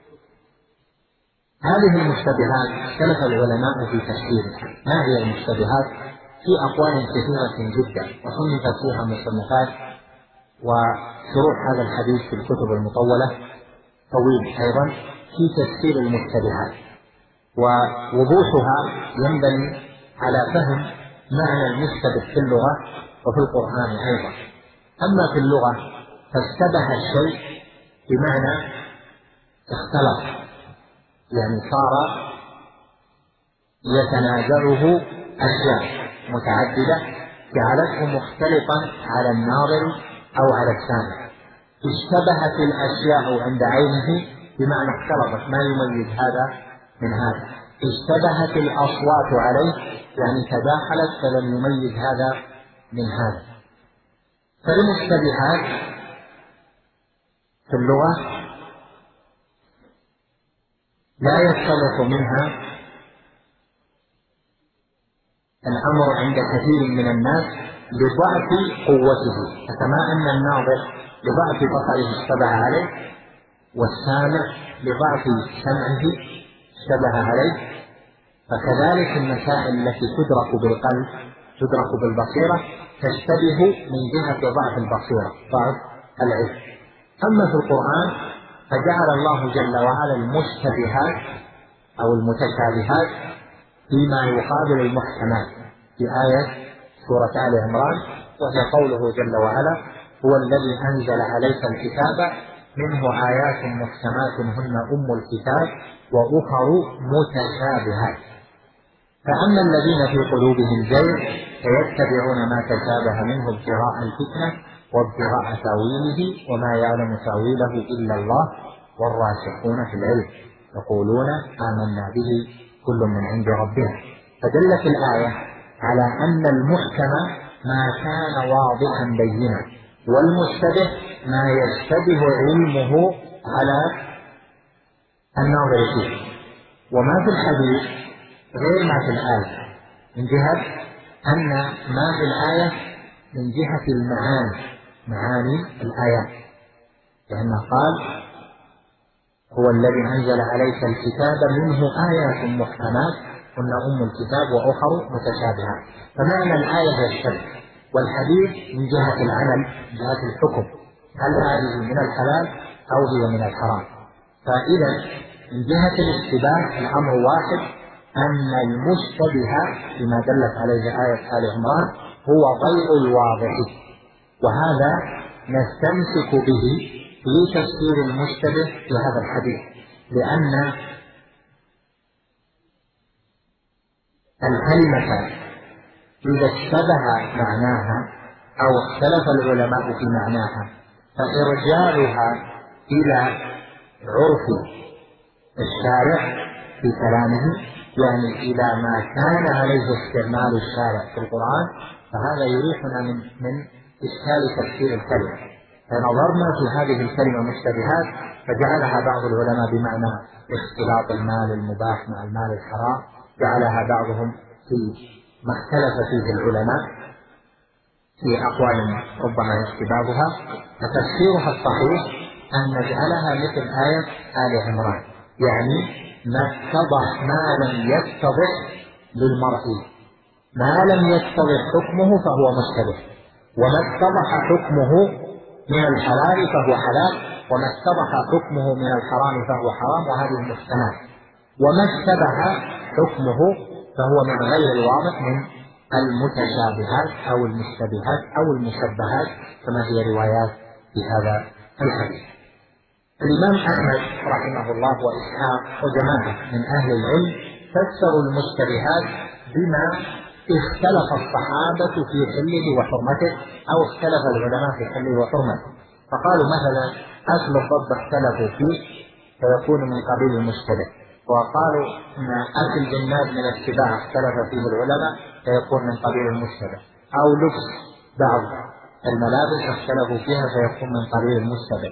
هذه المشتبهات اختلف العلماء في تفسيرها. ما هي المشتبهات؟ في أقوال كثيرة جدا، وصنفت فيها مصنفات، وشروح هذا الحديث في الكتب المطولة طويل أيضا في تفسير المشتبهات، ووضوحها ينبني على فهم معنى المشتبه في اللغة وفي القرآن أيضا. أما في اللغة فاشتبه الشيء بمعنى اختلط، يعني صار يتنازعه أشياء متعددة جعلته مختلطا على الناظر أو على السامع. اشتبهت الأشياء عند عينه بمعنى اختلطت، ما يميز هذا من هذا. اشتبهت الأصوات عليه يعني تداخلت فلم يميز هذا من هذا. فالمشتبهات في اللغة لا يختلط منها الأمر عند كثير من الناس لضعف قوته، فكما أن الناظر لضعف بصره اشتبه عليه والسامع لضعف سمعه اشتبه عليه، فكذلك المسائل التي تدرك بالقلب تدرك بالبصيرة تشتبه من جهة ضعف البصيرة، ضعف العلم. أما في القرآن فجعل الله جل وعلا المشتبهات أو المتشابهات فيما يقابل المحكمات في آية سورة آل عمران، وهي قوله جل وعلا: هو الذي أنزل عليك الكتاب منه آيات محكمات هن أم الكتاب وأخر متشابهات. فأما الذين في قلوبهم زيغ فيتبعون ما تشابه منه ابتغاء الفتنة وابتغاء تاويله وما يعلم تاويله إلا الله والراسخون في العلم يقولون آمنا به كل من عند ربنا. فدلت الآية على أن المحكم ما كان واضحا بينا، والمشتبه ما يشتبه علمه على الناظر فيه. وما في الحديث غير ما في الآية، من جهة أن ما في الآية من جهة المعاني، معاني الآيات، لأنه قال: هو الذي أنزل عليك الكتاب منه آيات محكمات هن أم الكتاب وأخر متشابهات. فمعنى الآية يشتبه، والحديث من جهة العمل، من جهة الحكم، هل هذه من الحلال أو هي من الحرام. فإذا من جهة الاشتباه الأمر واحد، أن المشتبه بما دلت عليه آية آل عمران هو غير الواضح، وهذا نستمسك به في تفسير المشتبه في هذا الحديث، لأن الكلمة إذا اشتبه معناها أو اختلف العلماء في معناها فإرجاعها إلى عرف الشارع في كلامه، يعني إلى ما كان عليه استعمال الشارع في القرآن، فهذا يريحنا من من إشكال تفسير الكلمة. فنظرنا في هذه الكلمة مشتبهات فجعلها بعض العلماء بمعنى اختلاط المال المباح مع المال الحرام، جعلها بعضهم في ما اختلف فيه العلماء في أقوال ربما اشتبابها. فتفسيرها الصحيح أن نجعلها مثل آية آل عمران، يعني ما اتضح ما لم يتضح للمرء، ما لم يتضح حكمه فهو مشتبه، وما اتضح حكمه من الحلال فهو حلال، وما اتضح حكمه من الحرام فهو حرام، وهذه محكمات. وما اشتبه حكمه فهو من غير الواضح من المتشابهات أو المشتبهات أو المشبهات كما هي روايات في هذا الحديث. الإمام أحمد رحمه الله وإسحاق وجماعة من أهل العلم فسروا المشتبهات بما اختلف الصحابة في حله وحرمته أو اختلف العلماء في حله وحرمته. فقالوا مثلا أكل الضب اختلفوا فيه فيكون من قبيل المشتبه، وقالوا أن أكل جناد من السباع اختلف فيه العلماء فيكون من قبيل المشتبه، أو لبس بعض الملابس اختلفوا فيها فيكون من قبيل المشتبه.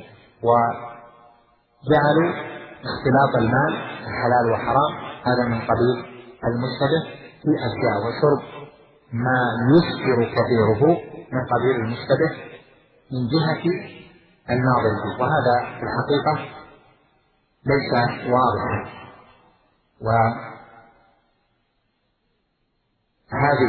وجعلوا اختلاط المال الحلال وحرام هذا من قبيل المشتبه في أشياء، وشرب ما يسكر كثيره من قبيل المشتبه من جهة الناظر فيه، وهذا في الحقيقة ليس واضحا. وهذه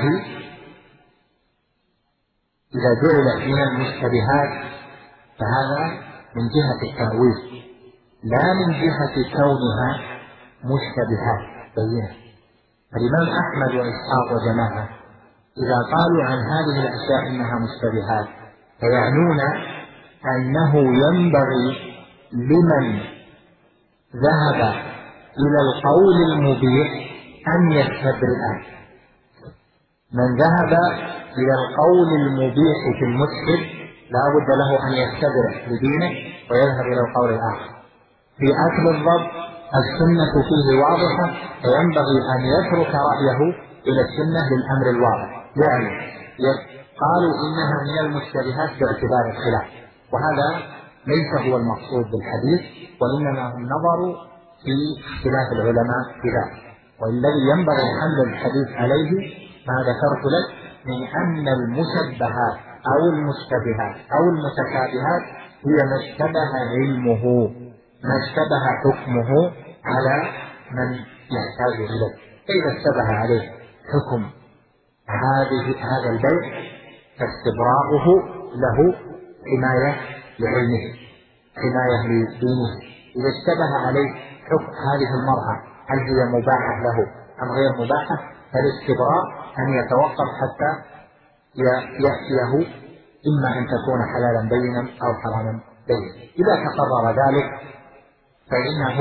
إذا جعلت من المشتبهات فهذا من جهة التأويل لا من جهة كونها مشتبهات بينة. الإمام أحمد وإسحاق وجماعة إذا قالوا عن هذه الأشياء إنها مشتبهات فيعنون أنه ينبغي لمن ذهب إلى القول المبيح أن يستبرئ. من ذهب إلى القول المبيح في المسكر لا بد له أن يستبرئ لدينه ويذهب إلى القول الآخر. في أكل الضب السنة فيه واضحة، فينبغي أن يترك رأيه إلى السنة للأمر الواضح. يعني قالوا إنها من المشتبهات باعتبار الخلاف، وهذا ليس هو المقصود بالحديث، وإنما هم نظروا في اختلاف العلماء في ذلك. والذي ينبغي حمل الحديث عليه ما ذكرت لك من أن المشبهات أو المشتبهات أو المتشابهات هي ما اشتبه علمه، ما اشتبه حكمه على من يحتاج إليه. فإذا اشتبه عليه حكم هذه هذا البيع فاستبراؤه له حماية لعلمه، حماية لدينه. إذا اشتبه عليه حكم هذه المرأة هل هي مباحة له أم غير مباحة، فالاستبراء أن يتوقف حتى يأتيه إما أن تكون حلالا بينا أو حراما بينا. إذا تقرر ذلك فإنه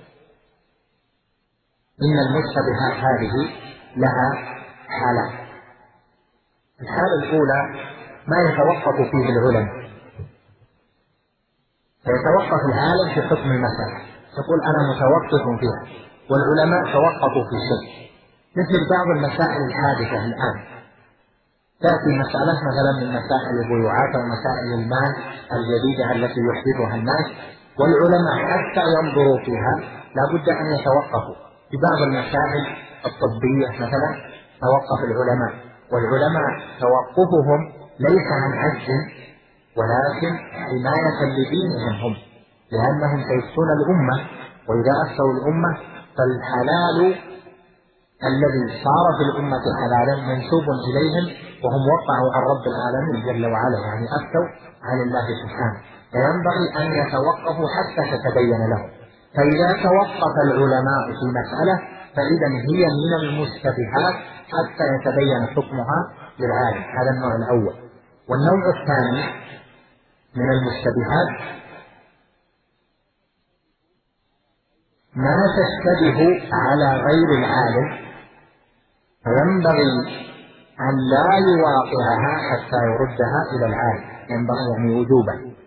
إن المشتبهات هذه لها حالات. الحالة الأولى ما يتوقف فيه العلماء، فيتوقف العالم في حكم المسألة، يقول أنا متوقف فيها، والعلماء توقفوا في شيء، مثل بعض المسائل الحادثة الآن. تأتي مسألة مثلا من مسائل البيوعات أو مسائل المال الجديدة التي يحدثها الناس، والعلماء حتى ينظروا فيها لا بد أن يتوقفوا. في بعض المسائل الطبية مثلا توقف العلماء، والعلماء توقفهم ليس عن عجز ولكن حماية لدينهم هم، لأنهم سيفتون الأمة، وإذا أفتوا الأمة فالحلال الذي صار في الأمة حلالا منسوب إليهم، وهم وقعوا عن رب العالمين جل وعلا، يعني أفتوا عن الله سبحانه، فينبغي أن يتوقفوا حتى تتبين لهم. فإذا توقف العلماء في مسألة فإذا هي من المشتبهات حتى يتبين حكمها للعالم. هذا النوع الأول. والنوع الثاني من المشتبهات ما تشتبه على غير العالم، فينبغي أن لا يواقعها حتى يردها إلى العالم، ينبغي يعني وجوبا،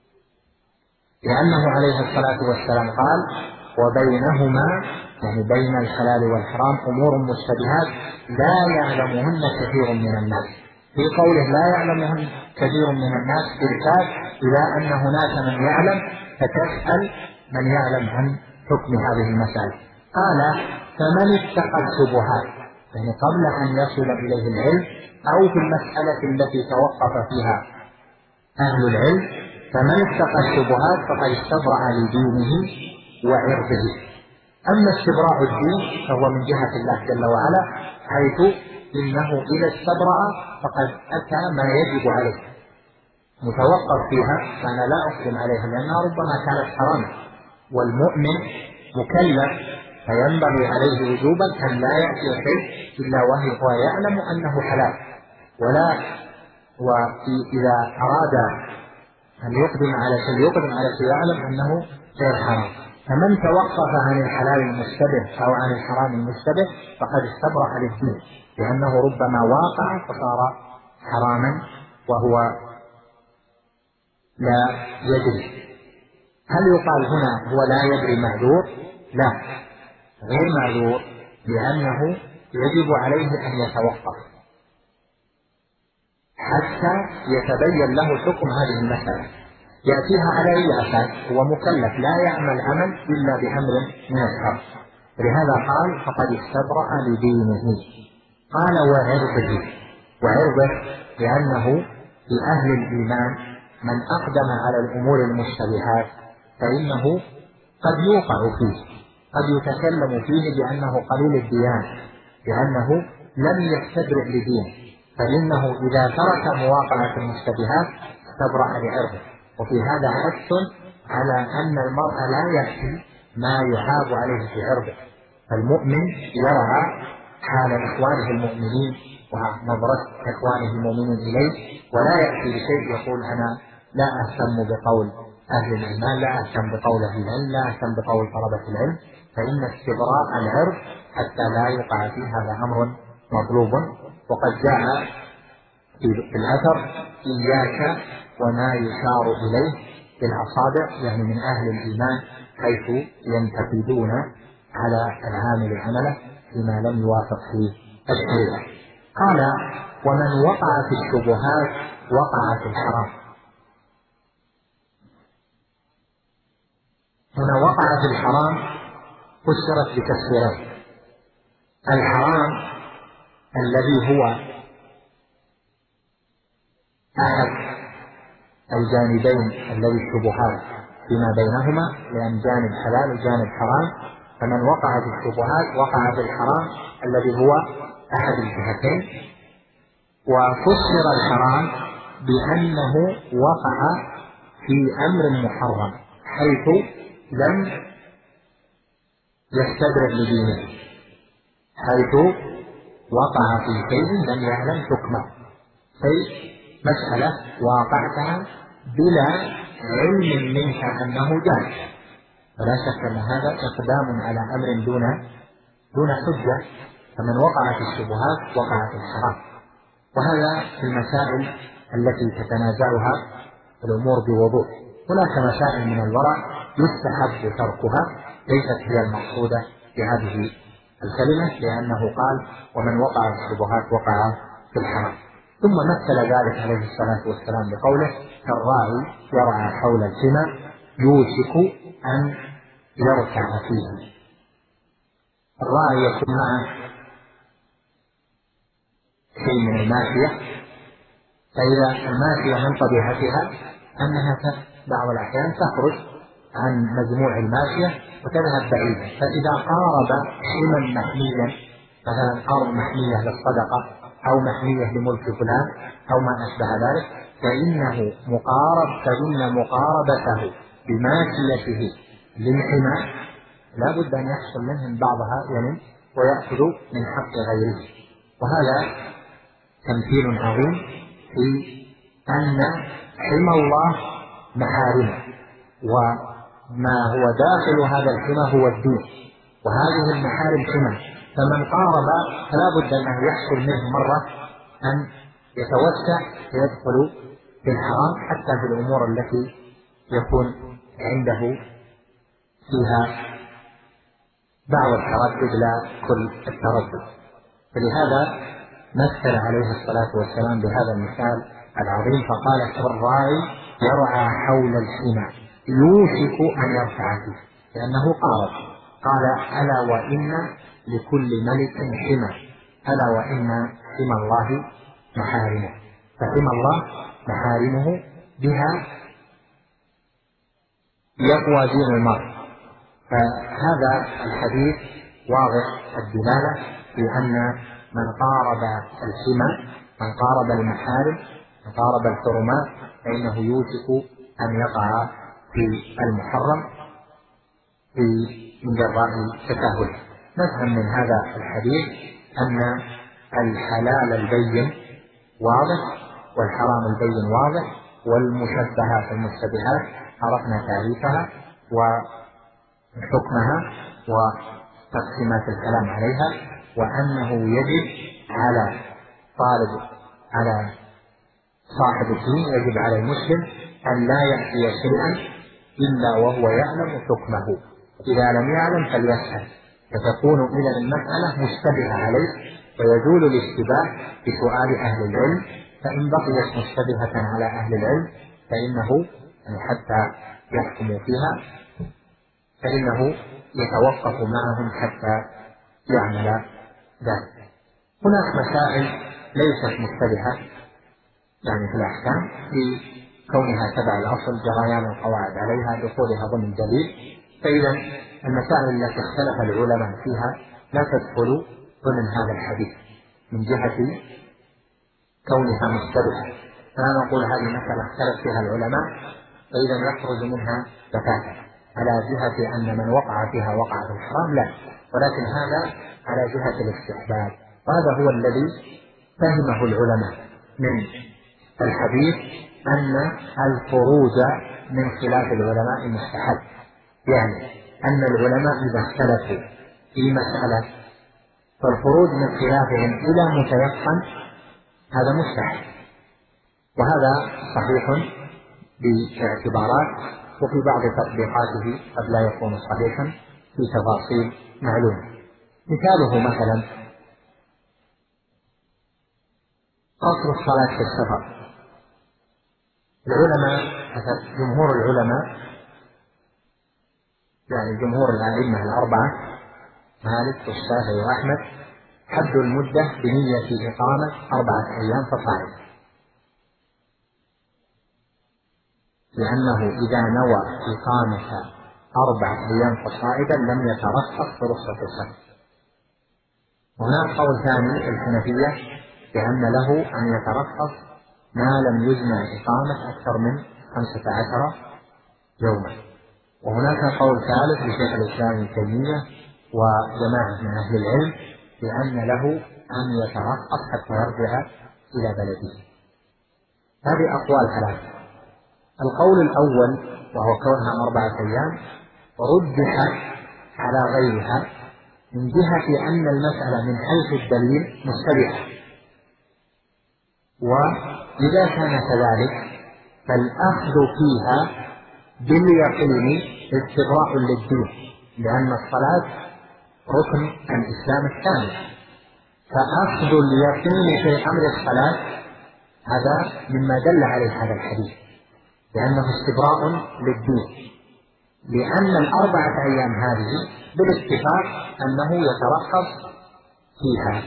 لأنه عليه الصلاة والسلام قال وبينهما يعني بين الحلال والحرام أمور مشتبهات لا يعلمهن كثير من الناس. في قوله لا يعلمهن كثير من الناس إرشاد إلى أن هناك من يعلم، فتسأل من يعلم عن حكم هذه المسألة. قال فمن اتقى الشبهات، يعني قبل أن يصل إليه العلم أو في المسألة التي توقف فيها أهل العلم، فمن اتقى الشبهات فقد استبرأ لدينه وعرضه. أما استبراء الدين فهو من جهة الله جل وعلا، حيث إنه إذا استبرأ فقد أتى ما يجب عليه، متوقف فيها، فأنا لا أحكم عليها لأنها ربما كانت حراما، والمؤمن مكلف فينبغي عليه وجوبا أن لا يأتي شيء إلا وهو يعلم أنه حلال، ولا وإذا أراد أن يقدم على شيء يقدم على شيء يعلم أنه غير حرام. فمن توقف عن الحلال المشتبه أو عن الحرام المشتبه فقد استبرأ للدين، لأنه ربما واقع فصار حراما وهو لا يدري. هل يقال هنا هو لا يدري معذور؟ لا، غير معذور، لأنه يجب عليه أن يتوقف حتى يتبين له حكم هذه المسألة. يأتيها على أي أساس؟ هو مكلف لا يعمل عمل إلا بأمر من الشرع، لهذا قال فقد استبرأ لدينه. قال وعرضه، وعرضه لأنه في أهل الإيمان من أقدم على الأمور المشتبهات فإنه قد يوقع فيه، قد يتكلم فيه بأنه قليل الديانة، لأنه لم يستبرئ لدينه، فإنه إذا ترك مواقعة المشتبهات استبرأ لعرضه. وفي هذا حث على أن المرء لا يأتي ما يحاب عليه في عرضه، فالمؤمن يرى حال إخوانه المؤمنين ونظرة إخوانه المؤمنين إليه، ولا يأتي بشيء يقول أنا لا أهتم بقول أهل الإيمان، لا أهتم بقول أهل العلم، لا أهتم بقول طلبة العلم، فإن استبراء العرض حتى لا يقع فيه هذا أمر مطلوب. وقد جاء في الأثر: إياك وما يشار إليه بالأصابع، يعني من أهل الإيمان حيث ينتقدون على العامل عمله فيما لم يوافق فيه الشريعة. قال: ومن وقع في الشبهات وقع في الحرام. هنا وقع في الحرام فسرت بتفسيرين: الحرام الذي هو أحد الجانبين الذي الشبهات فيما بينهما، لأن جانب حلال وجانب حرام، فمن وقع في الشبهات وقع في الحرام الذي هو أحد الجهتين. وفسر الحرام بأنه وقع في أمر محرم حيث لم يستدرك لدينه، حيث وقع في شيء لم يعلم حكمه، شيء مسألة واقعتها بلا علم منك أنه جائز، فلا شك أن هذا إقدام على أمر دون دون حجة. فمن وقع في الشبهات وقع في الحرام. وهذا في المسائل التي تتنازعها الأمور بوضوح. هناك مسائل من الورع يستحب تركها، ليست هي المقصودة بهذه الكلمة، لأنه قال: ومن وقع في الشبهات وقع في الحرام. ثم مثل ذلك عليه الصلاة والسلام بقوله: كالراعي يرعى حول الحمى يوشك أن يركع فيه. الراعي يكون معه شيء من الماشية، فإذا الماشية من طبيعتها أنها بعض الأحيان تخرج عن مجموع الماشية وتذهب بعيدا، فإذا قارب حمى محميا، مثلا أرض محمية للصدقة أو محمية لملك فلان أو ما أشبه ذلك، فإنه مقارب فإن مقاربته بماشيته للحمى لا بد أن يحصل منهم بعضها يمن ويأخذ من حق غيره. وهذا تمثيل عظيم في أن حمى الله محارمه، وما هو داخل هذا الحمى هو الدين، وهذه المحارم حمى، فمن قارب فلا بد أنه يحصل منه مرة أن يتوسع ويدخل في الحرام، حتى في الأمور التي يكون عنده فيها بعض التردد لا كل التردد. فلهذا مثل عليه الصلاة والسلام بهذا المثال العظيم فقال: كالراعي يرعى حول الحمى يوشك أن يرفع فيه، لأنه قارب. قال: ألا وإن لكل ملك حمى، ألا وإن حمى الله محارمه. فحمى الله محارمه بها يقوى دين المرء. فهذا الحديث واضح الدلالة في أن من قارب الحمى، من قارب المحارم، من قارب الحرمات، فإنه يوشك أن يقع في المحرم في من جراء تساهله. نفهم من هذا الحديث أن الحلال البين واضح والحرام البين واضح، والمشبهات المشتبهات عرفنا تعريفها وحكمها وتقسيمات الكلام عليها، وأنه يجب على طالب على صاحب الدين، يجب على المسلم أن لا يأتي شيئا إلا وهو يعلم حكمه، إذا لم يعلم فليسأل، فتكون إذا المسألة مشتبهة عليه، ويزول الاشتباه بسؤال أهل العلم، فإن بقيت مشتبهة على أهل العلم فإنه حتى يحكموا فيها فإنه يتوقف معهم حتى يعمل ذلك. هناك مسائل ليست مشتبهة يعني في الأحكام في كونها تبع الأصل، جريان القواعد عليها، دخولها ضمن دليل، فإذا المسائل التي اختلف العلماء فيها لا تدخل ضمن هذا الحديث من جهة كونها مشتبهة، فلا نقول هذه مسألة اختلف فيها العلماء فإذا يخرج منها زكاة على جهة أن من وقع فيها وقع في الحرام، لا، ولكن هذا على جهة الاستحباب. وهذا هو الذي فهمه العلماء من الحديث، أن الخروج من خلاف العلماء مستحب، يعني أن العلماء إذا اختلفوا في مسألة فالخروج من خلافهم إلى متيقن هذا مستحب، وهذا صحيح باعتبارات، وفي بعض تطبيقاته قد لا يكون صحيحا في تفاصيل معلومة. مثاله مثلا قصر الصلاة في السفر. العلماء جمهور العلماء يعني جمهور الأئمة الأربعة مالك والشافعي وأحمد حدوا المدة بنية إقامة أربعة أيام فصاعدا، لأنه إذا نوى إقامة أربعة أيام فصاعدا لم يترخص برخصة السفر. هناك قول ثاني الحنفية بأن له أن يترخص ما لم يجمع إقامة أكثر من خمسة عشر يوما. وهناك قول ثالث لشيخ الإسلام ابن تيمية وجماعة من أهل العلم بأن له أن يترخص حتى يرجع إلى بلده. هذه أقوال ثلاثة. القول الأول وهو كونها أربعة أيام رجح على غيرها من جهة أن المسألة من حيث الدليل مشتبهة، وإذا كان كذلك فالأخذ فيها باليقين استبراء للدين، لأن الصلاة ركن الإسلام الثاني، فأخذ اليقين في أمر الصلاة هذا مما دل عليه هذا الحديث، لأنه استبراء للدين، لأن الأربعة أيام هذه بالاتفاق أنه يترخص فيها.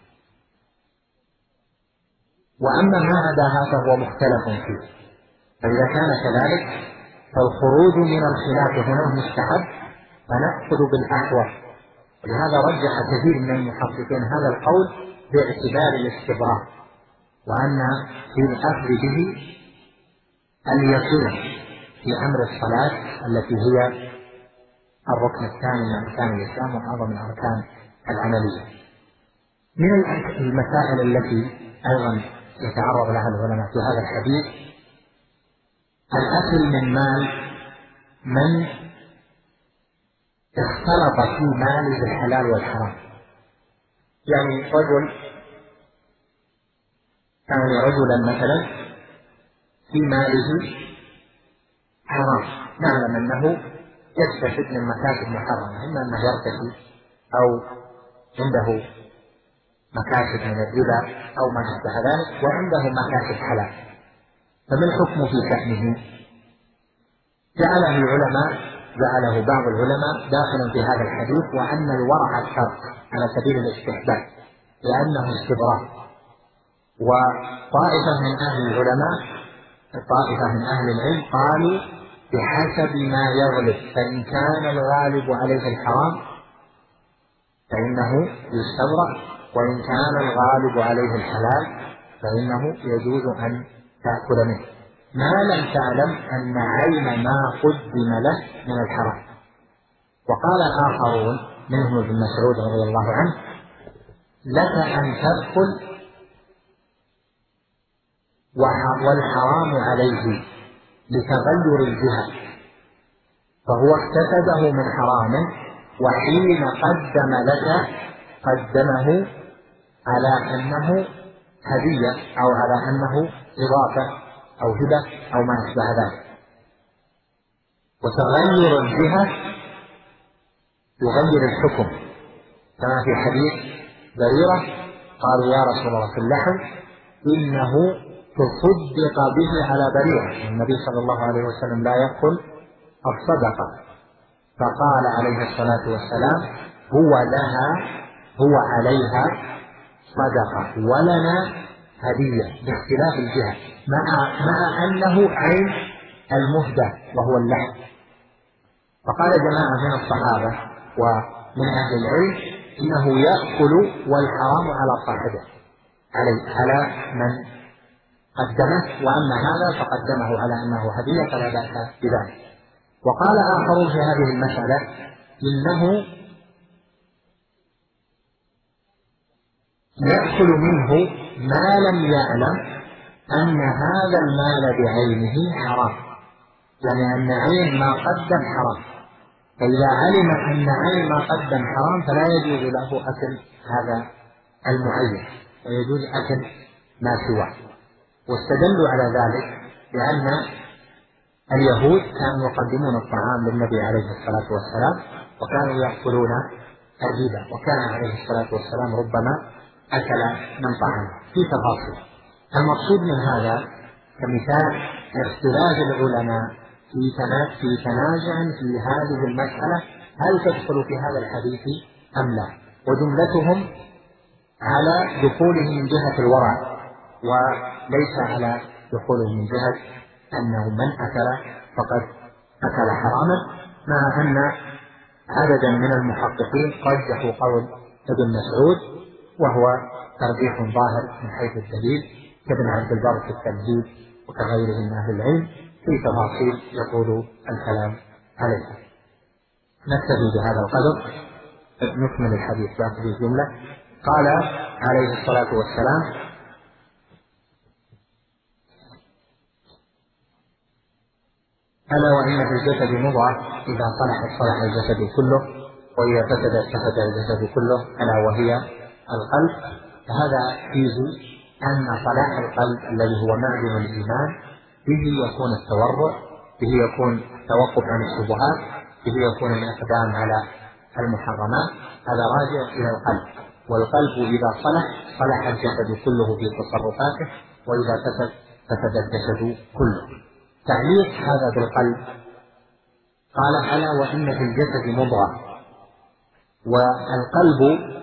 وأما ما عداها فهو مختلف فيه، فإذا كان كذلك فالخروج من الخلاف هنا مستحب فنأخذ بالأحوط. ولهذا رجح كثير من المحققين هذا القول باعتبار الاستبراء، وأن في الأخذ به اليقين في أمر الصلاة التي هي الركن الثاني من أركان الإسلام وأعظم الأركان العملية. من المسائل التي أيضا يتعرض لها العلماء في هذا الحديث الأكل من مال من اختلط في ماله بالحلال والحرام. يعني رجل كان رجلا مثلا في ماله حرام، نعلم أنه يستفيد من مكاسب محرمة، إما أنه يرتكب أو عنده مكاسب من الربا أو ما شابه ذلك، وعنده مكاسب حلال، فما الحكم في شأنه؟ جعله العلماء جعله بعض العلماء داخلا في هذا الحديث، وأن الورع الشرط على سبيل الاستحباب لأنه استبراء. وطائفة من أهل العلماء طائفة من أهل العلم قالوا بحسب ما يغلب، فإن كان الغالب عليه الحرام فإنه يستبرأ، وإن كان الغالب عليه الحلال فإنه يجوز أن تأكل منه ما لم تعلم أن عين ما قدم له من الحرام. وقال آخرون منهم ابن مسعود رضي الله عنه لك أن تأكل والحرام عليه لتغير الجهة، فهو اكتسبه من حرام، وحين قدم لك قدمه على أنه هدية أو على أنه إضافة أو هبة أو ما أشبه ذلك. وتغير الجهة يغير الحكم، كما في حديث بريرة قالوا يا رسول الله في اللحم إنه تصدق به على بريرة، النبي صلى الله عليه وسلم لا يأكل الصدقة، فقال عليه الصلاة والسلام هو لها هو عليها صدقة ولنا هدية باختلاف الجهة، مع, مع أنه عين المهدى وهو اللحم. فقال جماعة من الصحابة ومن أهل العلم إنه يأكل والحرام على صاحبه عليه على من قدمه، وأما هذا فقدمه على أنه هدية فلا بأس بذلك. وقال آخرون في هذه المسألة إنه يأكل منه ما لم يعلم أن هذا المال بعينه حرام، يعني أن عين ما قدم حرام، فإذا علم أن عين ما قدم حرام فلا يجوز له أكل هذا المعين ويجوز أكل ما سواه. واستدلوا على ذلك بأن اليهود كانوا يقدمون الطعام للنبي عليه الصلاة والسلام وكانوا يأكلون الربا، وكان عليه الصلاة والسلام ربما أكل من طعامه في تفاصيل. المقصود من هذا كمثال اختلاف العلماء في تنازع في هذه المسألة هل تدخل في هذا الحديث أم لا، وجملتهم على دخوله من جهة الورع وليس على دخوله من جهة أنه من أكل فقد أكل حراما، مع أن عددا من المحققين رجحوا قول ابن مسعود وهو ترجيح ظاهر من حيث الدليل كابن عبد البر في التمهيد وكغيره من أهل العلم في تفاصيل يطول الكلام عليها. نكتفي بهذا القدر، نكمل الحديث بهذه الجملة. قال عليه الصلاة والسلام: ألا وإن في الجسد مضغة إذا صلحت صلح الجسد كله وإذا فسدت فسد الجسد كله ألا وهي القلب. فهذا فيه أن صلاح القلب الذي هو معدن الإيمان به يكون التورع، به يكون التوقف عن الشبهات، به يكون الإقدام على المحرمات. هذا راجع إلى القلب، والقلب إذا صلح صلح الجسد كله في تصرفاته، وإذا فسد فسد الجسد كله. تعليق هذا بالقلب قال: ألا وإن في الجسد مضغة. والقلب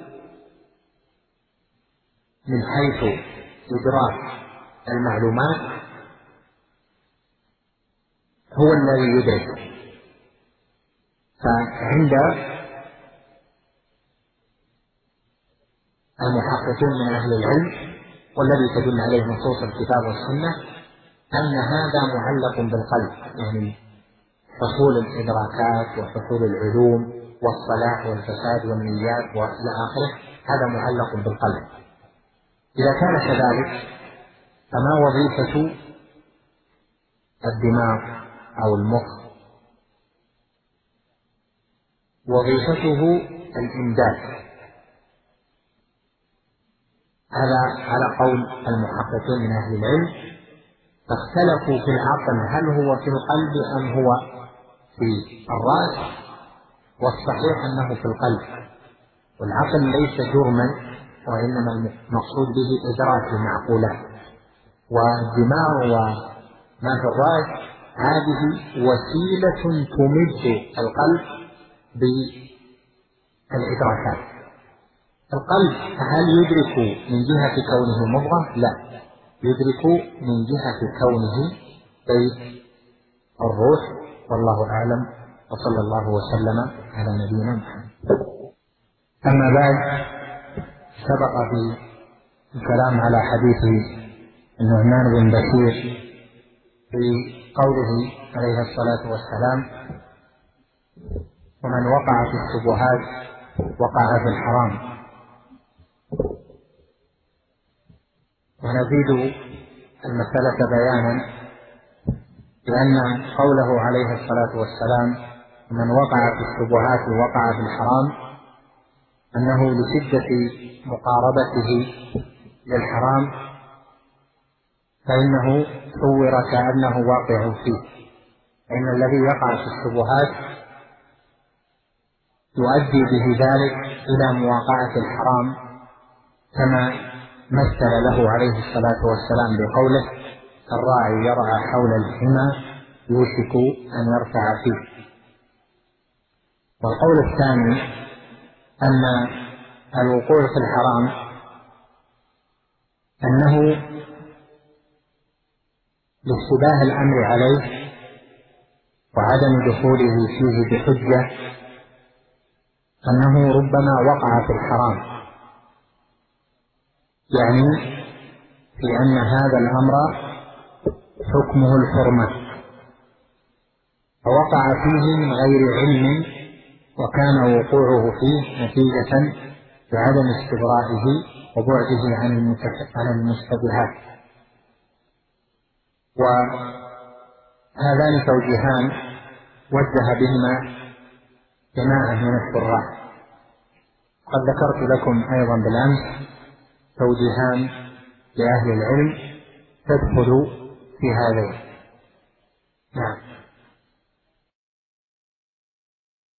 من حيث إدراك المعلومات هو الذي يدرك. فعند المحققين من أهل العلم والذي تدل عليه نصوص الكتاب والسنة أن هذا معلق بالقلب، يعني حصول الإدراكات وحصول العلوم والصلاح والفساد والنيات وإلى آخره، هذا معلق بالقلب. إذا كان كذلك فما وظيفة الدماغ أو المخ؟ وظيفته الإمداد. هذا على قول المحققين من أهل العلم. فاختلفوا في العقل هل هو في القلب أم هو في الرأس، والصحيح أنه في القلب. والعقل ليس جرما، وإنما المقصود به إدراك المعقولات، والدماغ وما في الرأس هذه وسيلة تمد القلب بالإدراكات. القلب هل يدرك من جهة كونه مضغة؟ لا، يدرك من جهة كونه بيت الروح، والله أعلم، وصلى الله وسلم على نبينا محمد. أما بعد، سبق في الكلام على حديث النعمان بن بشير في قوله عليه الصلاة والسلام: ومن وقع في الشبهات وقع في الحرام. ونزيد المسألة بيانا لأن قوله عليه الصلاة والسلام: من وقع في الشبهات وقع في الحرام، أنه لشدة مقاربته للحرام فإنه صور كأنه واقع فيه، فإن الذي يقع في الشبهات يؤدي به ذلك إلى مواقعة الحرام، كما مثل له عليه الصلاة والسلام بقوله: الراعي يرعى حول الحمى يوشك أن يرتع فيه. والقول الثاني أن الوقوع في الحرام أنه لاشتباه الأمر عليه وعدم دخوله فيه بحجة، أنه ربما وقع في الحرام، يعني في أن هذا الأمر حكمه الحرمة، فوقع فيه من غير علم، وكان وقوعه فيه نتيجة بعدم استبرائه وبعده عن المشتبهات. هذان توجيهان وجه بهما جماعة من الشراح. قد ذكرت لكم أيضا بالأمس توجيهان لأهل العلم تدخل في هذين. نعم.